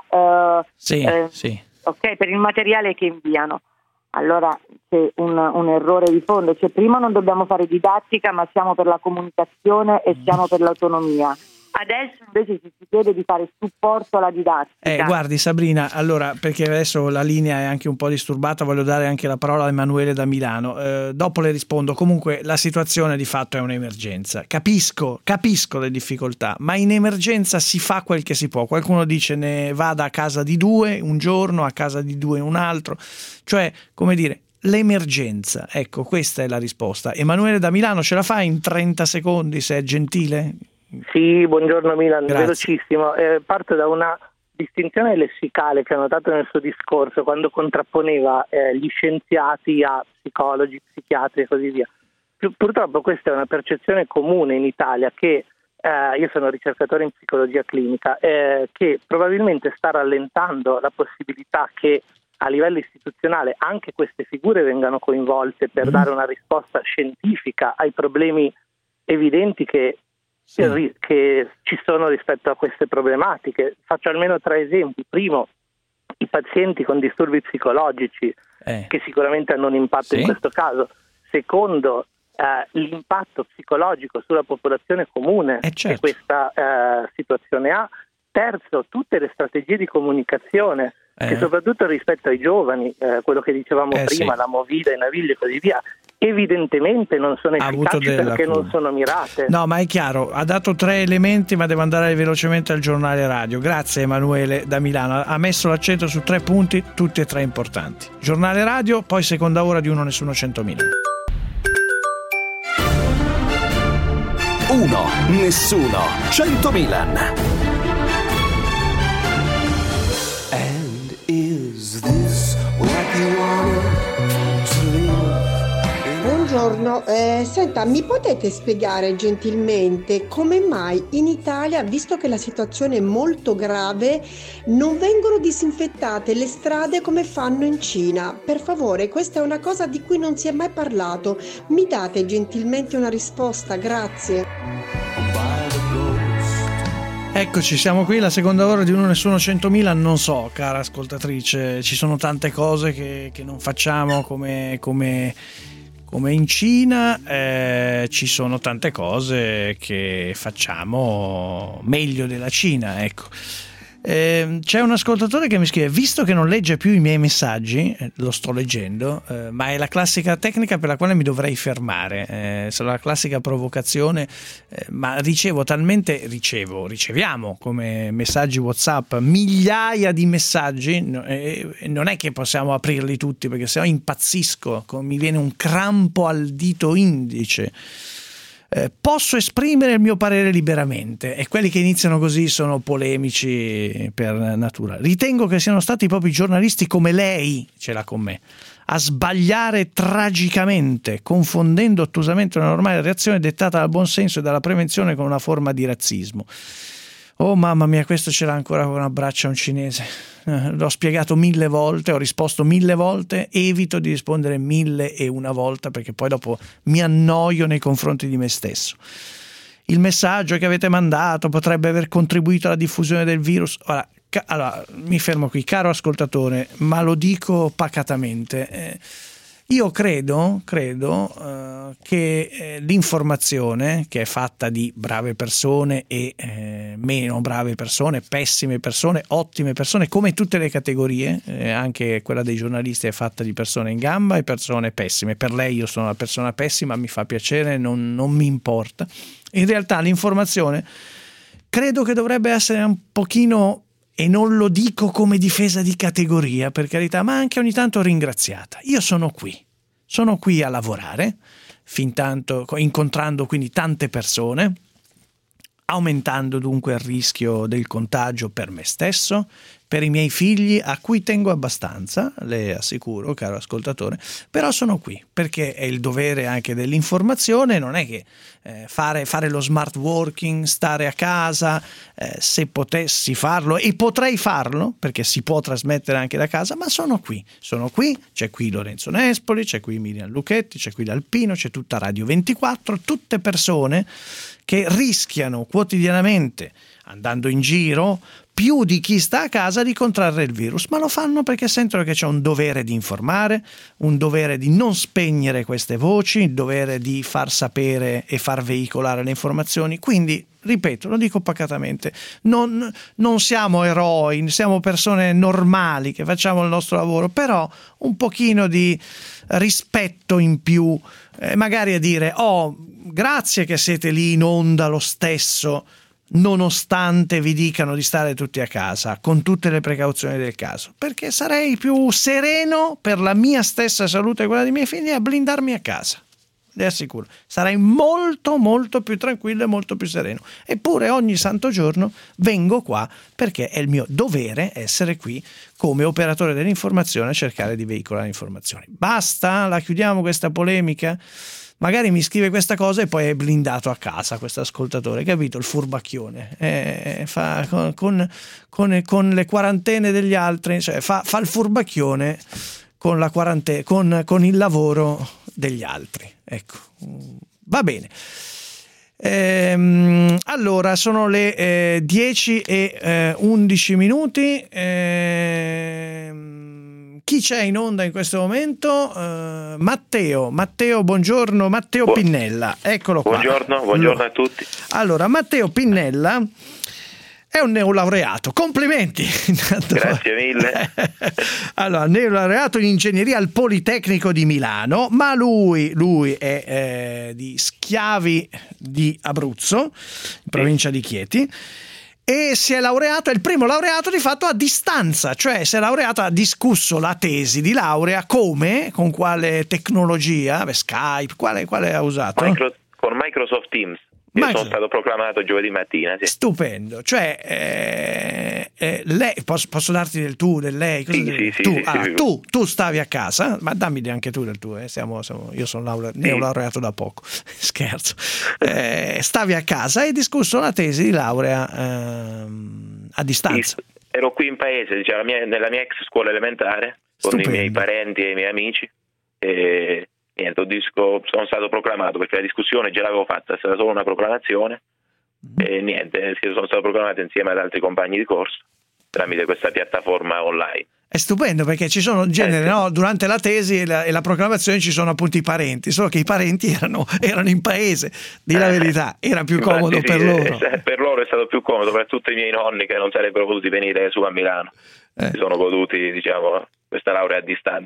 per il materiale che inviano. Allora c'è un errore di fondo, cioè prima non dobbiamo fare didattica, ma siamo per la comunicazione e siamo per l'autonomia. Adesso invece ci si chiede di fare supporto alla didattica. Guardi Sabrina, allora, perché adesso la linea è anche un po' disturbata, voglio dare anche la parola a Emanuele da Milano, dopo le rispondo. Comunque la situazione di fatto è un'emergenza, capisco le difficoltà, ma in emergenza si fa quel che si può. Qualcuno dice ne vada a casa di 2 un giorno, a casa di 2 un altro, cioè, come dire, l'emergenza, ecco, questa è la risposta. Emanuele da Milano ce la fa in 30 secondi, se è gentile? Sì, buongiorno Milan, Grazie. Velocissimo. Parto da una distinzione lessicale che ho notato nel suo discorso quando contrapponeva gli scienziati a psicologi, psichiatri e così via. Purtroppo questa è una percezione comune in Italia che io sono ricercatore in psicologia clinica, che probabilmente sta rallentando la possibilità che a livello istituzionale anche queste figure vengano coinvolte per dare una risposta scientifica ai problemi evidenti che ci sono rispetto a queste problematiche. Faccio almeno 3 esempi. Primo, i pazienti con disturbi psicologici, che sicuramente hanno un impatto in questo caso. Secondo, l'impatto psicologico sulla popolazione comune che questa situazione ha. Terzo, tutte le strategie di comunicazione che soprattutto rispetto ai giovani, quello che dicevamo prima, la movida, i navigli e così via, evidentemente non sono efficaci perché non sono mirate. No, ma è chiaro, ha dato 3 elementi, ma devo andare velocemente al giornale radio. Grazie Emanuele da Milano, ha messo l'accento su 3 punti, tutti e 3 importanti. Giornale radio, poi seconda ora di Uno Nessuno 100.000. Uno Nessuno 100.000. buongiorno. Senta, mi potete spiegare gentilmente come mai in Italia, visto che la situazione è molto grave, non vengono disinfettate le strade come fanno in Cina? Per favore, questa è una cosa di cui non si è mai parlato. Mi date gentilmente una risposta? Grazie. Eccoci, siamo qui, la seconda ora di Uno Nessuno 100.000. Non so, cara ascoltatrice, ci sono tante cose che non facciamo come in Cina, ci sono tante cose che facciamo meglio della Cina, ecco. C'è un ascoltatore che mi scrive: visto che non legge più i miei messaggi, lo sto leggendo, ma è la classica tecnica per la quale mi dovrei fermare, sarà la classica provocazione, ma riceviamo come messaggi WhatsApp migliaia di messaggi, non è che possiamo aprirli tutti perché sennò impazzisco, mi viene un crampo al dito indice. Posso esprimere il mio parere liberamente, e quelli che iniziano così sono polemici per natura. Ritengo che siano stati proprio i giornalisti come lei, ce l'ha con me, a sbagliare tragicamente, confondendo ottusamente una normale reazione dettata dal buonsenso e dalla prevenzione con una forma di razzismo. Oh mamma mia, questo ce l'ha ancora con un abbraccio a un cinese. L'ho spiegato 1000 volte, ho risposto 1000 volte, evito di rispondere 1001 volta perché poi dopo mi annoio nei confronti di me stesso. Il messaggio che avete mandato potrebbe aver contribuito alla diffusione del virus. Allora, mi fermo qui, caro ascoltatore, ma lo dico pacatamente. Io credo che l'informazione, che è fatta di brave persone e meno brave persone, pessime persone, ottime persone, come tutte le categorie, anche quella dei giornalisti è fatta di persone in gamba e persone pessime. Per lei io sono una persona pessima, mi fa piacere, non mi importa. In realtà l'informazione credo che dovrebbe essere un pochino, e non lo dico come difesa di categoria, per carità, ma anche ogni tanto ringraziata. Io sono qui a lavorare, incontrando quindi tante persone, aumentando dunque il rischio del contagio per me stesso, per i miei figli, a cui tengo abbastanza, le assicuro, caro ascoltatore, però sono qui perché è il dovere anche dell'informazione. Non è che fare lo smart working, stare a casa, se potessi farlo, e potrei farlo perché si può trasmettere anche da casa, ma sono qui, c'è qui Lorenzo Nespoli, c'è qui Miriam Lucchetti, c'è qui D'Alpino, c'è tutta Radio 24, tutte persone che rischiano quotidianamente, andando in giro, più di chi sta a casa, di contrarre il virus, ma lo fanno perché sentono che c'è un dovere di informare, un dovere di non spegnere queste voci, il dovere di far sapere e far veicolare le informazioni. Quindi, ripeto, lo dico pacatamente, non siamo eroi, siamo persone normali che facciamo il nostro lavoro, però un pochino di rispetto in più, magari a dire: oh, grazie che siete lì in onda lo stesso, nonostante vi dicano di stare tutti a casa, con tutte le precauzioni del caso, perché sarei più sereno per la mia stessa salute e quella dei miei figli a blindarmi a casa. Le assicuro, sarei molto molto più tranquillo e molto più sereno. Eppure ogni santo giorno vengo qua perché è il mio dovere essere qui come operatore dell'informazione a cercare di veicolare informazioni. Basta, la chiudiamo questa polemica? Magari mi scrive questa cosa e poi è blindato a casa questo ascoltatore, capito? Il furbacchione, fa con le quarantene degli altri, cioè fa il furbacchione con la con il lavoro degli altri. Ecco, va bene. Allora sono le 10:11. Chi c'è in onda in questo momento? Matteo, buongiorno, Matteo Pinnella, eccolo qua. Buongiorno a tutti. Allora, Matteo Pinnella è un neolaureato, complimenti. Grazie mille. Allora, neolaureato in ingegneria al Politecnico di Milano, ma lui è di Schiavi di Abruzzo, in provincia di Chieti. E si è laureato, è il primo laureato di fatto a distanza, cioè si è laureato, ha discusso la tesi di laurea con quale tecnologia, Skype, quale ha usato? Con Microsoft Teams. sono stato proclamato giovedì mattina. Sì. Stupendo, cioè lei, posso darti del tu, del lei? Tu stavi a casa, ma dammi anche tu del tuo, io sono neolaureato da poco, scherzo. Stavi a casa e hai discusso la tesi di laurea a distanza. Sì, ero qui in paese, nella mia ex scuola elementare, con i miei parenti e i miei amici, e niente, sono stato proclamato, perché la discussione già l'avevo fatta, è stata solo una proclamazione, e niente, sono stato proclamato insieme ad altri compagni di corso tramite questa piattaforma online. È stupendo, perché ci sono in genere, no, durante la tesi e la proclamazione ci sono appunto i parenti, solo che i parenti erano in paese, di la verità, era più comodo per loro. Per loro è stato più comodo, soprattutto i miei nonni che non sarebbero potuti venire su a Milano, si sono goduti, diciamo, questa laurea a distanza.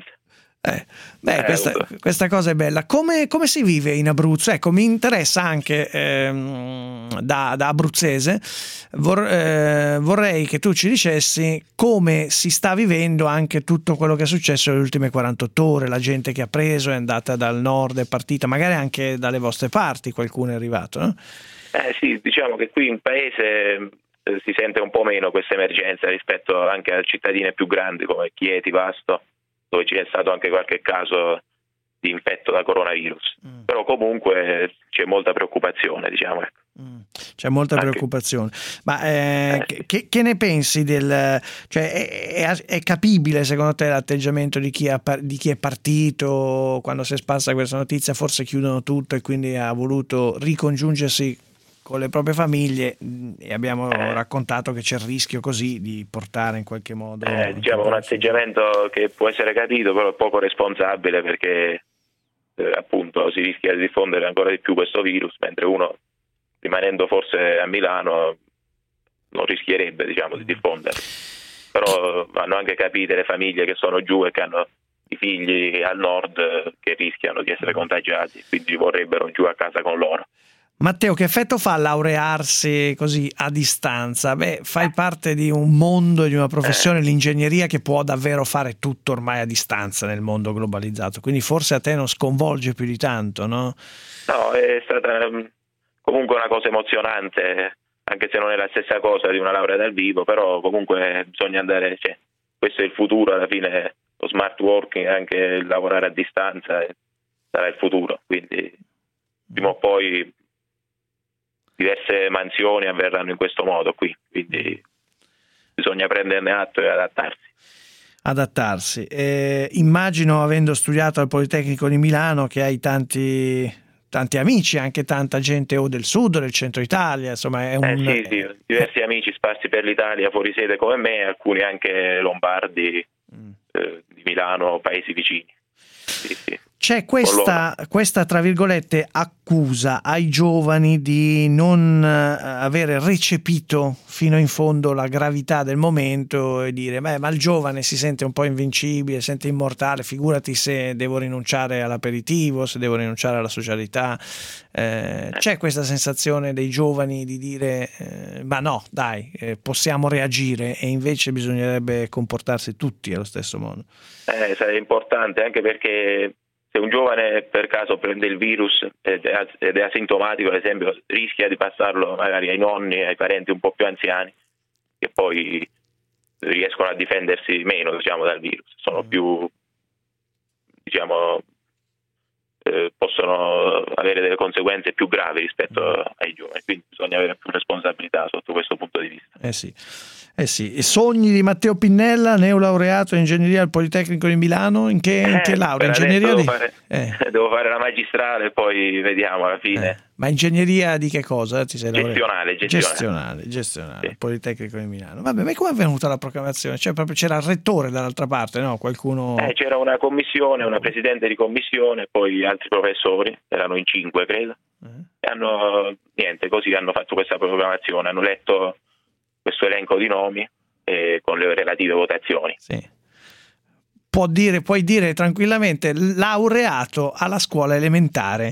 Questa cosa è bella. Come si vive in Abruzzo? Ecco, mi interessa anche da abruzzese, vorrei che tu ci dicessi come si sta vivendo anche tutto quello che è successo nelle ultime 48 ore, la gente che ha preso, è andata dal nord, è partita, magari anche dalle vostre parti qualcuno è arrivato, no? Sì, diciamo che qui in paese si sente un po' meno questa emergenza rispetto anche a cittadine più grandi come Chieti, Vasto, dove c'è stato anche qualche caso di infetto da coronavirus. Però comunque c'è molta preoccupazione, diciamo. C'è molta preoccupazione. Ma che ne pensi è capibile secondo te l'atteggiamento di chi è partito quando si è sparsa questa notizia? Forse chiudono tutto e quindi ha voluto ricongiungersi con le proprie famiglie, e abbiamo raccontato che c'è il rischio così di portare in qualche modo diciamo un atteggiamento che può essere capito, però poco responsabile, perché appunto si rischia di diffondere ancora di più questo virus, mentre uno, rimanendo forse a Milano, non rischierebbe, diciamo, di diffonderlo. Però vanno anche capite le famiglie che sono giù e che hanno i figli al nord che rischiano di essere contagiati, quindi vorrebbero giù a casa con loro. Matteo, che effetto fa laurearsi così a distanza? Fai parte di un mondo e di una professione, l'ingegneria, che può davvero fare tutto ormai a distanza nel mondo globalizzato, quindi forse a te non sconvolge più di tanto, no? No, è stata comunque una cosa emozionante, anche se non è la stessa cosa di una laurea dal vivo, però comunque bisogna andare, questo è il futuro, alla fine lo smart working, anche lavorare a distanza sarà il futuro, quindi prima o poi diverse mansioni avverranno in questo modo qui, quindi bisogna prenderne atto e adattarsi. Immagino, avendo studiato al Politecnico di Milano, che hai tanti amici, anche tanta gente o del sud o del centro Italia, insomma sì, diversi amici sparsi per l'Italia fuori sede come me, alcuni anche lombardi, di Milano, paesi vicini. Sì. C'è questa tra virgolette accusa ai giovani di non avere recepito fino in fondo la gravità del momento e dire ma il giovane si sente un po' invincibile, si sente immortale, figurati se devo rinunciare all'aperitivo, se devo rinunciare alla socialità. C'è questa sensazione dei giovani di dire ma no, dai, possiamo reagire, e invece bisognerebbe comportarsi tutti allo stesso modo. È importante, anche perché se un giovane per caso prende il virus ed è asintomatico, ad esempio, rischia di passarlo magari ai nonni, ai parenti un po' più anziani, che poi riescono a difendersi meno, diciamo, dal virus, sono più, diciamo, possono avere delle conseguenze più gravi rispetto ai giovani, quindi bisogna avere più responsabilità sotto questo punto di vista. Eh sì. I sogni di Matteo Pinnella, neolaureato in ingegneria al Politecnico di Milano, in che laurea? Ingegneria devo fare la magistrale e poi vediamo alla fine. Ma ingegneria di che cosa? Gestionale. Sì. Politecnico di Milano. Vabbè, ma come è venuta la proclamazione? Proprio c'era il rettore dall'altra parte, no? Qualcuno... C'era una commissione, una presidente di commissione, poi altri professori, erano in 5 credo, e così hanno fatto questa proclamazione, hanno letto questo elenco di nomi con le relative votazioni. Sì. Puoi dire tranquillamente laureato alla scuola elementare.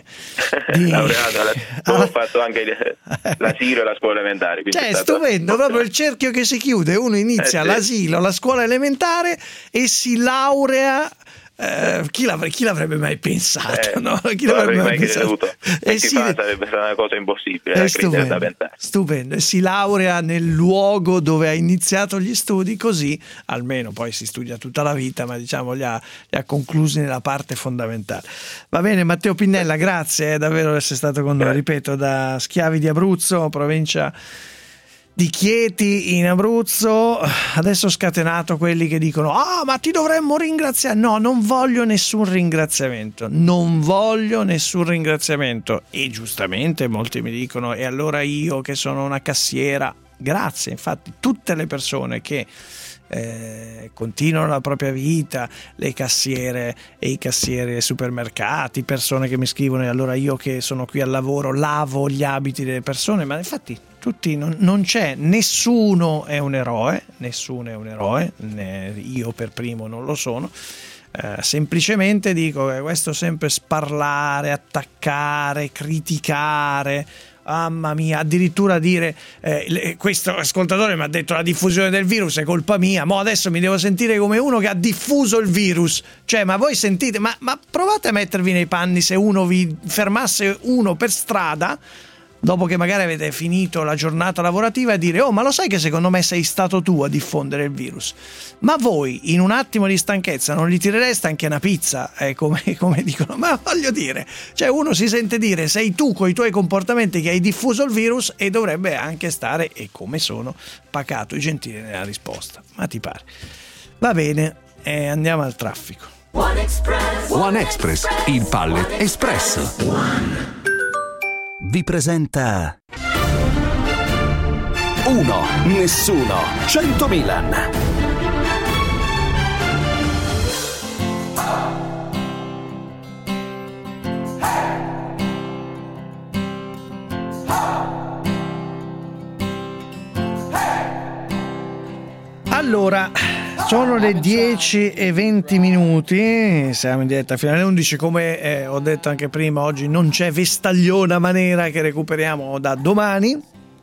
Ho fatto anche l'asilo e la scuola elementare. È stupendo, proprio il cerchio che si chiude. Uno inizia l'asilo, la scuola elementare e si laurea chi l'avrebbe mai pensato? No? Chi l'avrebbe mai pensato? Sarebbe stata una cosa impossibile da pensare. Stupendo. Si laurea nel luogo dove ha iniziato gli studi, così almeno poi si studia tutta la vita, ma diciamo li ha conclusi nella parte fondamentale. Va bene, Matteo Pinnella, grazie davvero di essere stato con noi, ripeto, da Schiavi di Abruzzo, provincia di Chieti in Abruzzo. Adesso ho scatenato quelli che dicono: ma ti dovremmo ringraziare. No, non voglio nessun ringraziamento, e giustamente molti mi dicono: e allora io che sono una cassiera? Grazie, infatti tutte le persone che continuano la propria vita, le cassiere e i cassieri ai supermercati, persone che mi scrivono: e allora io che sono qui al lavoro lavo gli abiti delle persone. Ma infatti tutti, non c'è, nessuno è un eroe, io per primo non lo sono. Semplicemente dico che questo sempre sparlare, attaccare, criticare, mamma mia, addirittura dire questo ascoltatore mi ha detto la diffusione del virus è colpa mia, mo adesso mi devo sentire come uno che ha diffuso il virus. Cioè, ma voi sentite, ma provate a mettervi nei panni se uno vi fermasse per strada dopo che magari avete finito la giornata lavorativa e dire: ma lo sai che secondo me sei stato tu a diffondere il virus? Ma voi in un attimo di stanchezza non gli tirereste anche una pizza, come dicono? Ma voglio dire, cioè uno si sente dire: sei tu con i tuoi comportamenti che hai diffuso il virus, e dovrebbe anche stare, e come sono, pacato e gentile nella risposta. Ma ti pare? Va bene, andiamo al traffico. One Express, il Pallet Express. Vi presenta 1, nessuno, 100 Milan. Allora, sono le 10:20, siamo in diretta fino alle 11. Come ho detto anche prima, oggi non c'è Vestagliona Manera, che recuperiamo da domani.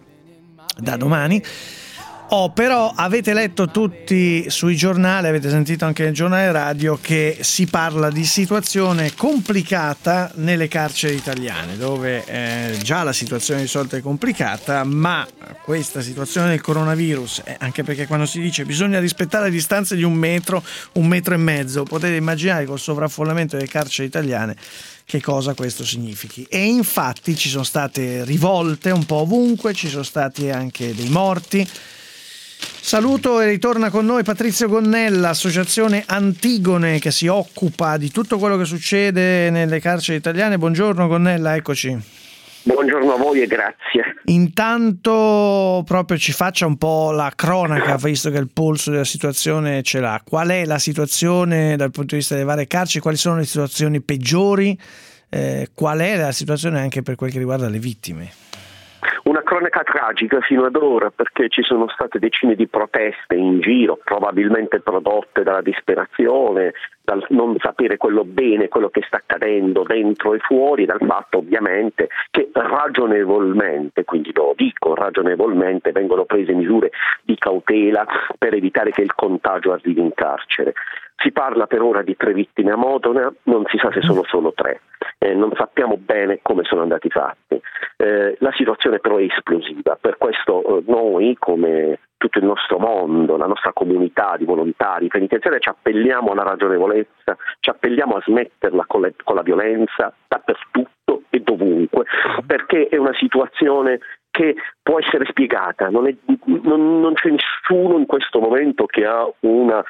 Però avete letto tutti sui giornali, avete sentito anche nel giornale radio, che si parla di situazione complicata nelle carceri italiane, dove già la situazione di solito è complicata, ma questa situazione del coronavirus, anche perché quando si dice bisogna rispettare le distanze di 1 metro, 1,5 metri, potete immaginare col sovraffollamento delle carceri italiane che cosa questo significhi. E infatti ci sono state rivolte un po' ovunque, ci sono stati anche dei morti. Saluto e ritorna con noi Patrizio Gonnella, associazione Antigone, che si occupa di tutto quello che succede nelle carceri italiane. Buongiorno Gonnella, eccoci. Buongiorno a voi e grazie. Intanto proprio ci faccia un po' la cronaca, visto che il polso della situazione ce l'ha. Qual è la situazione dal punto di vista delle varie carceri? Quali sono le situazioni peggiori? Qual è la situazione anche per quel che riguarda le vittime? Una cronaca tragica fino ad ora, perché ci sono state decine di proteste in giro, probabilmente prodotte dalla disperazione, dal non sapere quello che sta accadendo dentro e fuori, dal fatto ovviamente che ragionevolmente, quindi lo dico ragionevolmente, vengono prese misure di cautela per evitare che il contagio arrivi in carcere. Si parla per ora di 3 vittime a Modena, non si sa se sono solo 3, non sappiamo bene come sono andati fatti. La situazione però è esplosiva, per questo noi, come tutto il nostro mondo, la nostra comunità di volontari penitenziari, ci appelliamo alla ragionevolezza, ci appelliamo a smetterla con la violenza dappertutto e dovunque, perché è una situazione che può essere spiegata, non c'è nessuno in questo momento che ha una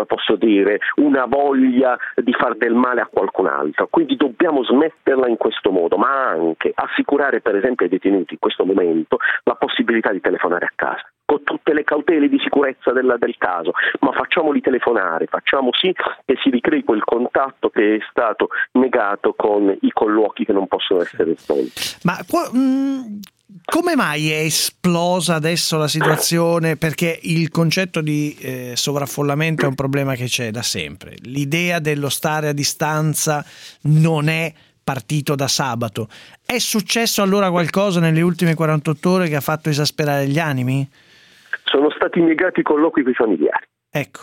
voglia di far del male a qualcun altro, quindi dobbiamo smetterla in questo modo, ma anche assicurare per esempio ai detenuti in questo momento la possibilità di telefonare a casa, con tutte le cautele di sicurezza del caso, ma facciamoli telefonare, facciamo sì che si ricrei quel contatto che è stato negato con i colloqui che non possono essere svolti. Ma come mai è esplosa adesso la situazione? Perché il concetto di sovraffollamento è un problema che c'è da sempre. L'idea dello stare a distanza non è partito da sabato. È successo allora qualcosa nelle ultime 48 ore che ha fatto esasperare gli animi? Sono stati negati i colloqui con i familiari. Ecco.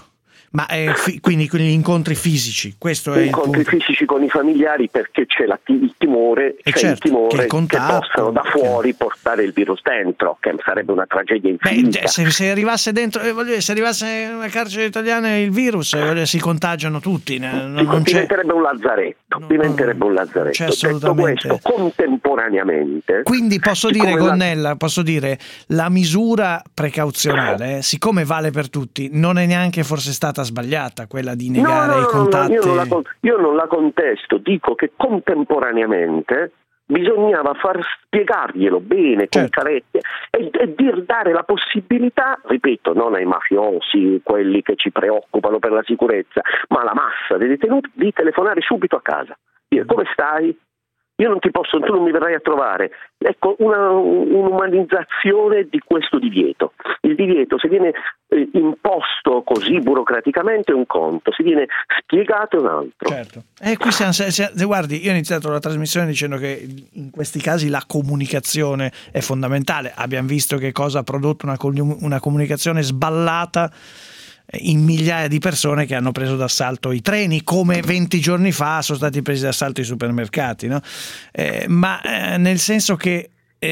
Ma quindi gli incontri fisici, questo è incontri fisici con i familiari, perché c'è il timore, il timore che possano da fuori portare il virus dentro, che sarebbe una tragedia infinita. Se arrivasse dentro, se arrivasse nella carcere italiana il virus, si contagiano tutti. Diventerebbe un lazzaretto. Un lazzaretto. Detto questo, contemporaneamente. Quindi posso dire, Gonnella, la misura precauzionale, siccome vale per tutti, non è neanche forse stata sbagliata quella di negare i contatti. Io non la contesto, dico che contemporaneamente bisognava spiegarglielo bene, con carezie, e dare la possibilità, ripeto, non ai mafiosi, quelli che ci preoccupano per la sicurezza, ma alla massa dei detenuti, di telefonare subito a casa, dire: come stai? Io non ti posso, tu non mi verrai a trovare. Ecco, un'umanizzazione di questo divieto. Il divieto, se viene imposto così burocraticamente, è un conto, se viene spiegato è un altro. Certo. Qui guardi, io ho iniziato la trasmissione dicendo che in questi casi la comunicazione è fondamentale. Abbiamo visto che cosa ha prodotto una comunicazione sballata in migliaia di persone che hanno preso d'assalto i treni, come 20 giorni fa sono stati presi d'assalto i supermercati, no? Ma nel senso che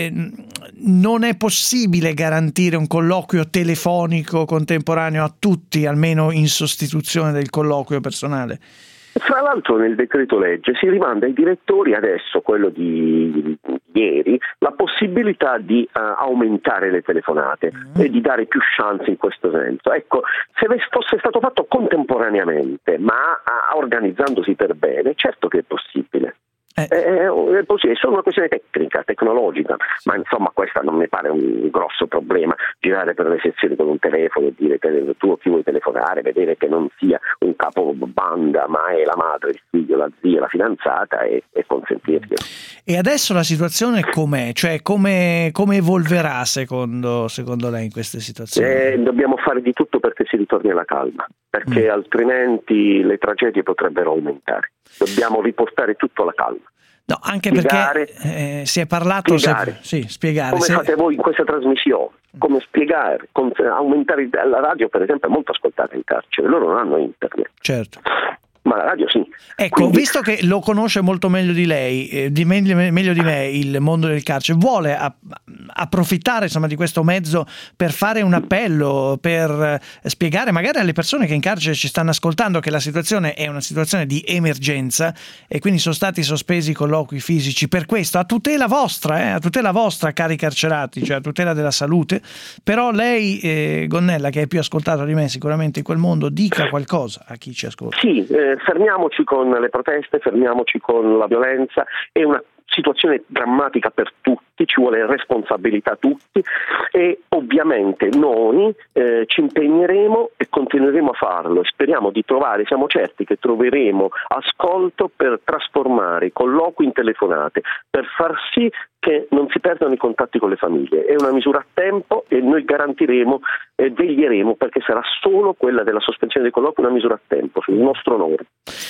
non è possibile garantire un colloquio telefonico contemporaneo a tutti, almeno in sostituzione del colloquio personale. Fra l'altro nel decreto legge si rimanda ai direttori, adesso quello di ieri, la possibilità di aumentare le telefonate e di dare più chance in questo senso. Ecco, se fosse stato fatto contemporaneamente, ma organizzandosi per bene, certo che è possibile. È solo una questione tecnologica, ma insomma questa non mi pare un grosso problema. Girare per le sezioni con un telefono e dire che tu chi vuoi telefonare, vedere che non sia un capo banda ma è la madre, il figlio, la zia, la fidanzata, e consentirglielo. E adesso la situazione com'è? Cioè come evolverà secondo lei in queste situazioni? Dobbiamo fare di tutto perché si ritorni alla calma, perché altrimenti le tragedie potrebbero aumentare. Dobbiamo riportare tutto alla calma. No, anche perché si è parlato spiegare. Come fate voi in questa trasmissione, come spiegare, aumentare la radio, per esempio, è molto ascoltata in carcere, loro non hanno internet. Certo. Ma la radio sì. Ecco, quindi, visto che lo conosce molto meglio di lei, meglio di me, il mondo del carcere, vuole approfittare insomma di questo mezzo per fare un appello, per spiegare magari alle persone che in carcere ci stanno ascoltando che la situazione è una situazione di emergenza e quindi sono stati sospesi i colloqui fisici per questo, a tutela vostra, cari carcerati, cioè a tutela della salute. Però lei, Gonnella, che è più ascoltato di me sicuramente in quel mondo, dica qualcosa a chi ci ascolta. Sì, fermiamoci con le proteste, fermiamoci con la violenza, è una situazione drammatica per tutti, ci vuole responsabilità tutti e ovviamente noi ci impegneremo e continueremo a farlo e speriamo di trovare, siamo certi che troveremo ascolto per trasformare i colloqui in telefonate, per far sì che non si perdano i contatti con le famiglie. È una misura a tempo e noi garantiremo e veglieremo perché sarà solo quella della sospensione dei colloqui una misura a tempo, sul nostro onore.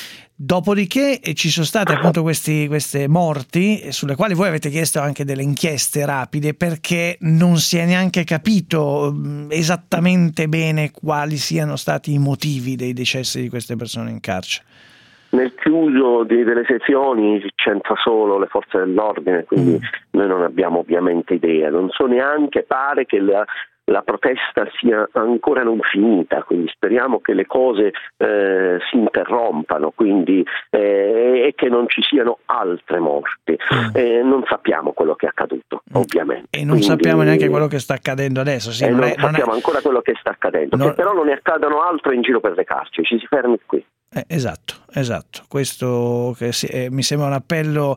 Dopodiché ci sono state appunto queste morti sulle quali voi avete chiesto anche delle inchieste rapide perché non si è neanche capito esattamente bene quali siano stati i motivi dei decessi di queste persone in carcere. Nel chiuso delle sezioni c'entra solo le forze dell'ordine, quindi noi non abbiamo ovviamente idea, non so neanche, pare che la protesta sia ancora non finita, quindi speriamo che le cose si interrompano, quindi e che non ci siano altre morti. Non sappiamo quello che è accaduto, ovviamente. E non sappiamo neanche quello che sta accadendo adesso. Sì, non sappiamo ancora quello che sta accadendo, che però non ne accadano altro in giro per le carceri, ci si fermi qui. Esatto. Questo mi sembra un appello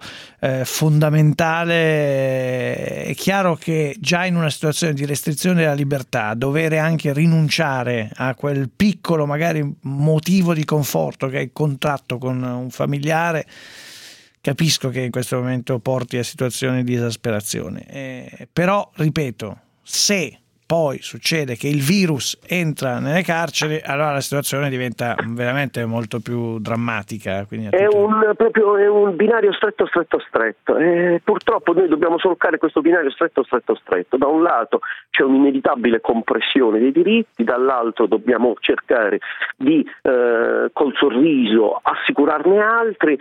fondamentale. È chiaro che già in una situazione di restrizione della libertà dovere anche rinunciare a quel piccolo magari motivo di conforto che è il contatto con un familiare, capisco che in questo momento porti a situazioni di esasperazione, però ripeto, se poi succede che il virus entra nelle carceri, allora la situazione diventa veramente molto più drammatica. Quindi è un binario stretto. Purtroppo noi dobbiamo solcare questo binario stretto. Da un lato c'è un'inevitabile compressione dei diritti, dall'altro dobbiamo cercare di col sorriso assicurarne altri,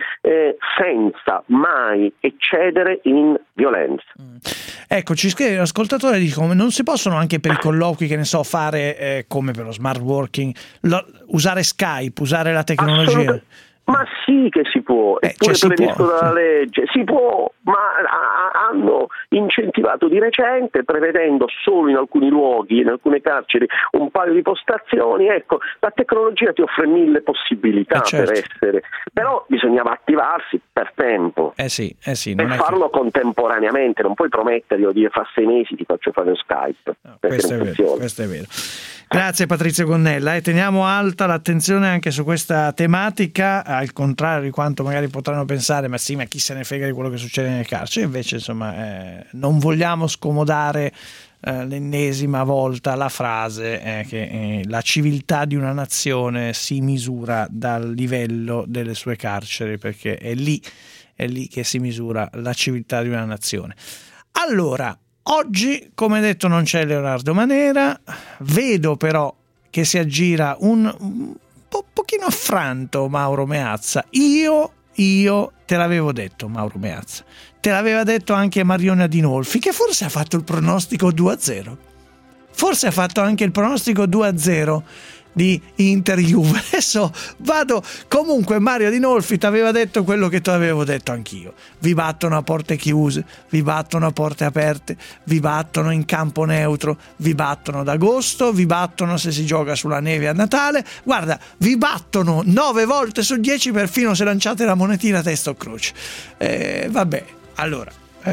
senza mai eccedere in violenza. Ecco, ci scrive l'ascoltatore, dice come non si possono anche per i colloqui, che ne so, fare come per lo smart working, usare Skype, usare la tecnologia? Ma sì che si può, eppure previsto dalla legge, si può, ma hanno incentivato di recente, prevedendo solo in alcuni luoghi, in alcune carceri, un paio di postazioni. Ecco, la tecnologia ti offre 1000 possibilità per essere, però bisognava attivarsi per tempo e farlo contemporaneamente. Non puoi promettere, io dire fra 6 mesi ti faccio fare Skype. No, questo è vero. Grazie Patrizio Gonnella, e teniamo alta l'attenzione anche su questa tematica, al contrario di quanto magari potranno pensare, ma chi se ne frega di quello che succede nelle carceri. Invece insomma non vogliamo scomodare l'ennesima volta la frase che la civiltà di una nazione si misura dal livello delle sue carceri, perché è lì che si misura la civiltà di una nazione. Allora, oggi, come detto, non c'è Leonardo Manera, vedo però che si aggira un pochino affranto Mauro Meazza. Io te l'avevo detto, Mauro Meazza, te l'aveva detto anche Mariona Dinolfi, che forse ha fatto il pronostico 2-0, forse ha fatto anche il pronostico 2-0 di Inter-Juve. Adesso vado, comunque Mario Dinolfi ti aveva detto quello che ti avevo detto anch'io: vi battono a porte chiuse, vi battono a porte aperte, vi battono in campo neutro, vi battono d'agosto, vi battono se si gioca sulla neve a Natale, guarda, vi battono 9 volte su 10 perfino se lanciate la monetina testa o croce. Vabbè, allora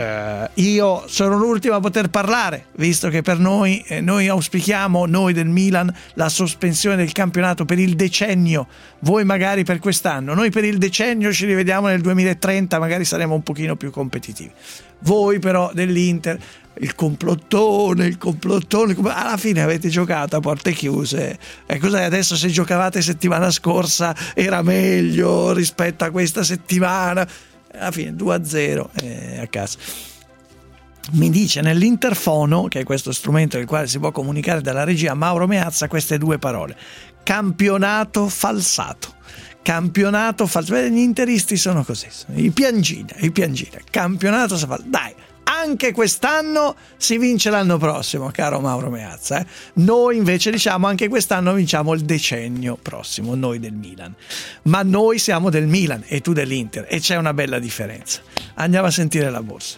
io sono l'ultimo a poter parlare, visto che per noi auspichiamo, noi del Milan, la sospensione del campionato per il decennio. Voi magari per quest'anno, noi per il decennio, ci rivediamo nel 2030, magari saremo un pochino più competitivi. Voi però dell'Inter, il complottone, alla fine avete giocato a porte chiuse. E cos'è adesso? Se giocavate settimana scorsa era meglio rispetto a questa settimana. Alla fine 2-0 a casa. Mi dice nell'interfono, che è questo strumento del quale si può comunicare dalla regia, Mauro Meazza, queste 2 parole: campionato falsato. Gli interisti sono così, i piangina, campionato falsato. Dai, anche quest'anno si vince l'anno prossimo, caro Mauro Meazza. Noi invece diciamo anche quest'anno vinciamo il decennio prossimo, noi del Milan. Ma noi siamo del Milan e tu dell'Inter, e c'è una bella differenza. Andiamo a sentire la borsa.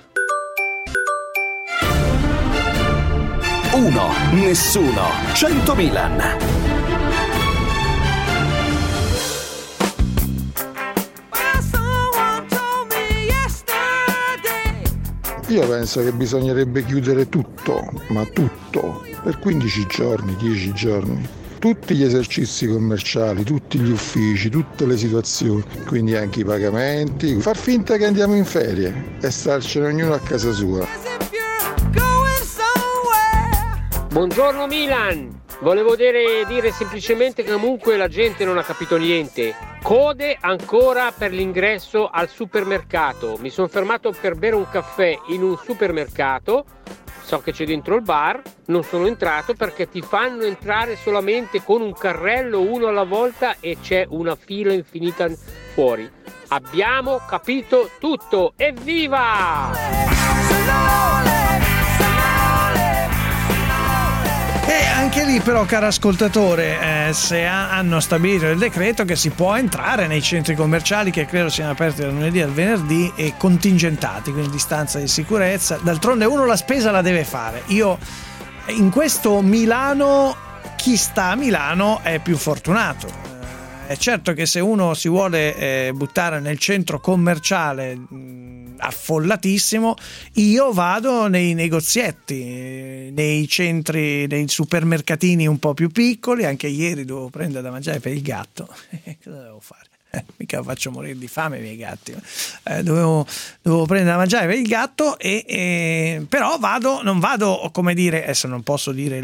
1, nessuno, 100 Milan. Io penso che bisognerebbe chiudere tutto, ma tutto, per 15 giorni, 10 giorni. Tutti gli esercizi commerciali, tutti gli uffici, tutte le situazioni, quindi anche i pagamenti. Far finta che andiamo in ferie e starcene ognuno a casa sua. Buongiorno Milan! Volevo dire semplicemente che comunque la gente non ha capito niente. Code ancora per l'ingresso al supermercato. Mi sono fermato per bere un caffè in un supermercato. So che c'è dentro il bar. Non sono entrato perché ti fanno entrare solamente con un carrello, uno alla volta, e c'è una fila infinita fuori. Abbiamo capito tutto. Evviva! E anche lì però, caro ascoltatore, se hanno stabilito il decreto che si può entrare nei centri commerciali, che credo siano aperti dal lunedì al venerdì, e contingentati, quindi distanza di sicurezza. D'altronde uno la spesa la deve fare. Io in questo Milano, chi sta a Milano è più fortunato. È certo che se uno si vuole buttare nel centro commerciale affollatissimo, io vado nei negozietti, nei centri, nei supermercatini un po' più piccoli. Anche ieri dovevo prendere da mangiare per il gatto. Cosa devo fare? mica faccio morire di fame i miei gatti. Dovevo prendere da mangiare per il gatto, però non vado, come dire, adesso non posso dire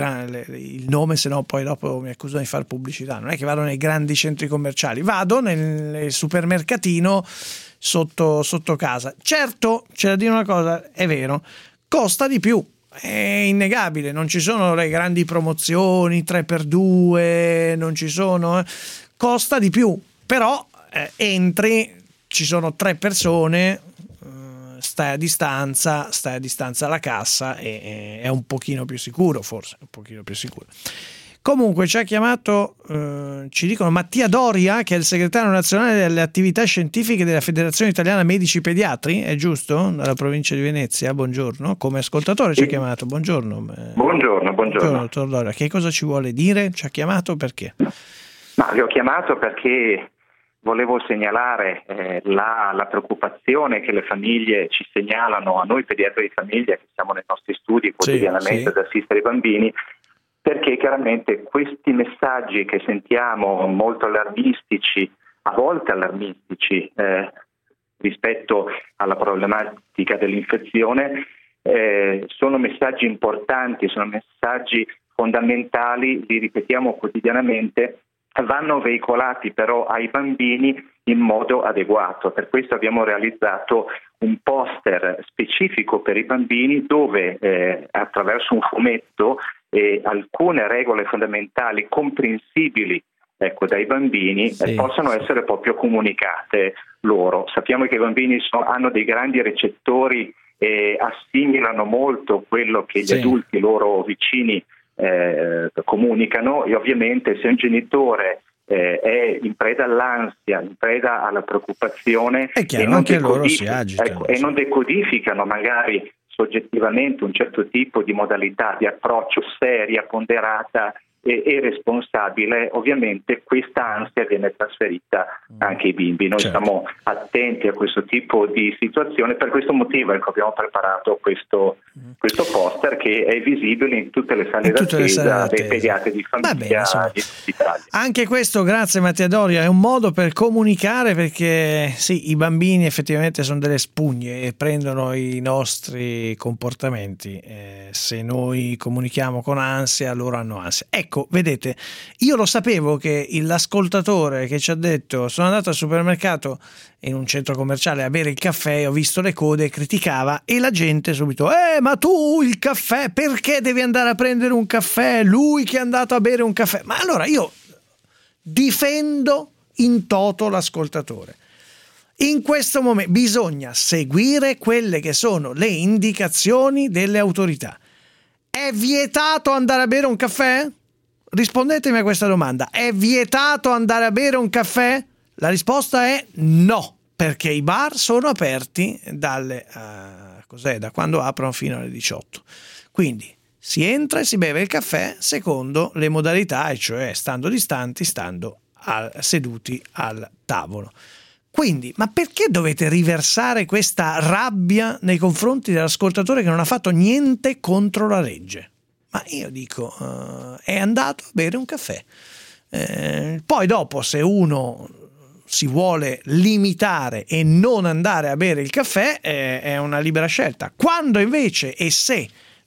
il nome, se no poi dopo mi accusano di fare pubblicità. Non è che vado nei grandi centri commerciali, vado nel supermercatino sotto casa. Certo, c'è da dire una cosa, è vero, costa di più. È innegabile, non ci sono le grandi promozioni 3x2, non ci sono, costa di più, però entri, ci sono 3 persone, stai a distanza alla cassa e è un pochino più sicuro, forse un pochino più sicuro. Comunque ci ha chiamato, ci dicono, Mattia Doria, che è il segretario nazionale delle attività scientifiche della Federazione Italiana Medici Pediatri, è giusto? Dalla provincia di Venezia, buongiorno, come ascoltatore ci ha chiamato, buongiorno. Buongiorno. Dottor Doria, che cosa ci vuole dire? Ci ha chiamato perché? Ma vi ho chiamato perché volevo segnalare la preoccupazione che le famiglie ci segnalano a noi pediatri di famiglia, che siamo nei nostri studi quotidianamente ad assistere i bambini, perché chiaramente questi messaggi che sentiamo molto allarmistici, a volte allarmistici rispetto alla problematica dell'infezione, sono messaggi importanti, sono messaggi fondamentali, li ripetiamo quotidianamente, vanno veicolati però ai bambini in modo adeguato. Per questo abbiamo realizzato un poster specifico per i bambini dove attraverso un fumetto alcune regole fondamentali comprensibili dai bambini possono essere proprio comunicate loro. Sappiamo che i bambini hanno dei grandi recettori e assimilano molto quello che gli adulti loro vicini comunicano, e ovviamente se un genitore è in preda all'ansia, in preda alla preoccupazione, è chiaro, anche loro si agitano, e non decodificano magari soggettivamente un certo tipo di modalità di approccio seria, ponderata e responsabile, ovviamente questa ansia viene trasferita anche ai bimbi. Noi stiamo attenti a questo tipo di situazione, per questo motivo abbiamo preparato questo poster che è visibile in tutte le sale d'attesa dei pediatri di famiglia di Italia. Anche questo, grazie Mattia Doria, è un modo per comunicare, perché sì, i bambini effettivamente sono delle spugne e prendono i nostri comportamenti, se noi comunichiamo con ansia loro hanno ansia. Ecco, vedete, io lo sapevo che l'ascoltatore che ci ha detto sono andato al supermercato in un centro commerciale a bere il caffè, ho visto le code, criticava, e la gente subito ma tu il caffè, perché devi andare a prendere un caffè? Lui che è andato a bere un caffè. Ma allora io difendo in toto l'ascoltatore. In questo momento bisogna seguire quelle che sono le indicazioni delle autorità. È vietato andare a bere un caffè? Rispondetemi a questa domanda. È vietato andare a bere un caffè? La risposta è no, perché i bar sono aperti da quando aprono fino alle 18. Quindi si entra e si beve il caffè secondo le modalità, e cioè stando distanti, stando seduti al tavolo. Quindi, ma perché dovete riversare questa rabbia nei confronti dell'ascoltatore che non ha fatto niente contro la legge? Ma io dico, è andato a bere un caffè. Poi dopo, se uno si vuole limitare e non andare a bere il caffè, è una libera scelta. Quando invece e se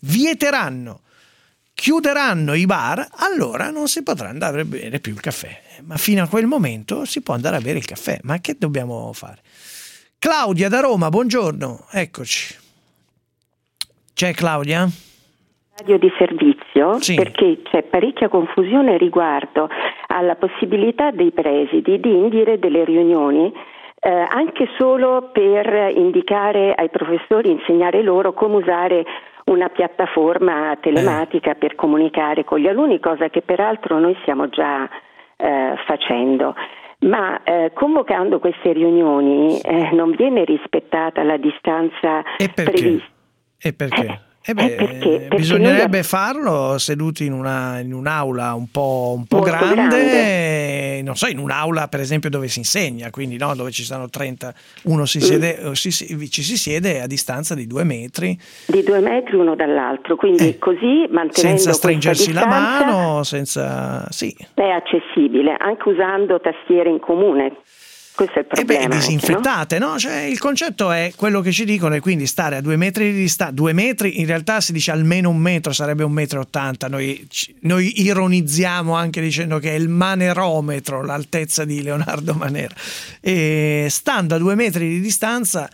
chiuderanno i bar, allora non si potrà andare a bere più il caffè. Ma fino a quel momento si può andare a bere il caffè. Ma che dobbiamo fare? Claudia da Roma, buongiorno, eccoci. C'è Claudia? Radio di servizio, perché c'è parecchia confusione riguardo alla possibilità dei presidi di indire delle riunioni anche solo per indicare ai professori, insegnare loro come usare una piattaforma telematica per comunicare con gli alunni, cosa che peraltro noi stiamo già facendo. Ma convocando queste riunioni non viene rispettata la distanza prevista. E perché? Perché bisognerebbe farlo seduti in un'aula un po' grande, non so, in un'aula per esempio dove si insegna, quindi no, dove ci sono 30, uno ci si siede a distanza di 2 metri. Di 2 metri uno dall'altro, quindi così mantenendo senza stringersi questa la distanza, mano, senza è accessibile, anche usando tastiere in comune. Questo è il problema. Disinfettate, no? Cioè, il concetto è quello che ci dicono, e quindi stare a 2 metri di distanza. 2 metri, in realtà si dice almeno 1 metro, sarebbe 1,80 m. Noi ironizziamo anche dicendo che è il manerometro, l'altezza di Leonardo Manera. E stando a 2 metri di distanza,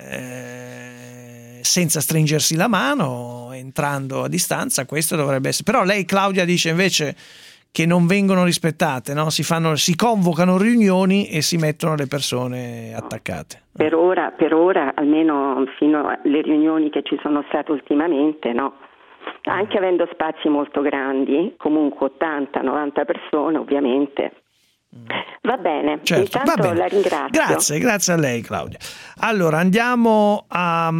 senza stringersi la mano, entrando a distanza, questo dovrebbe essere. Però lei, Claudia, dice invece che non vengono rispettate, no? Si convocano riunioni e si mettono le persone attaccate. Per ora, almeno fino alle riunioni che ci sono state ultimamente, no. Anche avendo spazi molto grandi, comunque 80-90 persone ovviamente. Va bene, certo, intanto va bene. La ringrazio. Grazie a lei, Claudia. Allora andiamo a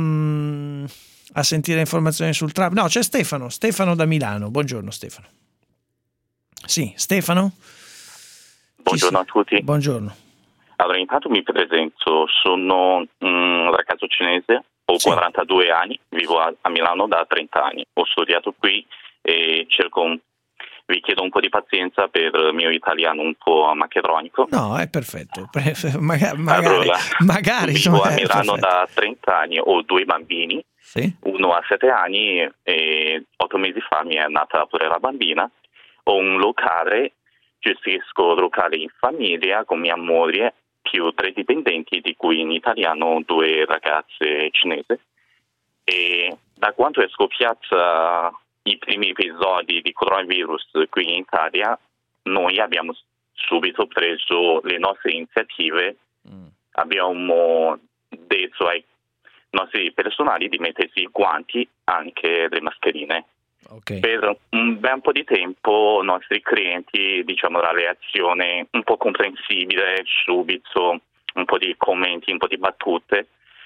sentire informazioni sul traffico. No, c'è Stefano da Milano. Buongiorno Stefano. Sì, Stefano? Buongiorno a tutti. Buongiorno. Allora, intanto mi presento, sono un ragazzo cinese, ho 42 anni, vivo a Milano da 30 anni, ho studiato qui e vi chiedo un po' di pazienza per il mio italiano un po' macedonico. No, è perfetto, magari. Vivo a Milano da 30 anni, ho 2 bambini, uno ha 7 anni e 8 mesi fa mi è nata pure la bambina. Ho un locale, gestisco locale in famiglia con mia moglie, più 3 dipendenti, di cui in italiano 2 ragazze cinesi. E da quando è scoppiata i primi episodi di coronavirus qui in Italia, noi abbiamo subito preso le nostre iniziative. Abbiamo detto ai nostri personali di mettersi i guanti, anche le mascherine. Per un bel po' di tempo i nostri clienti, la reazione un po' comprensibile, subito un po' di commenti, un po' di battute,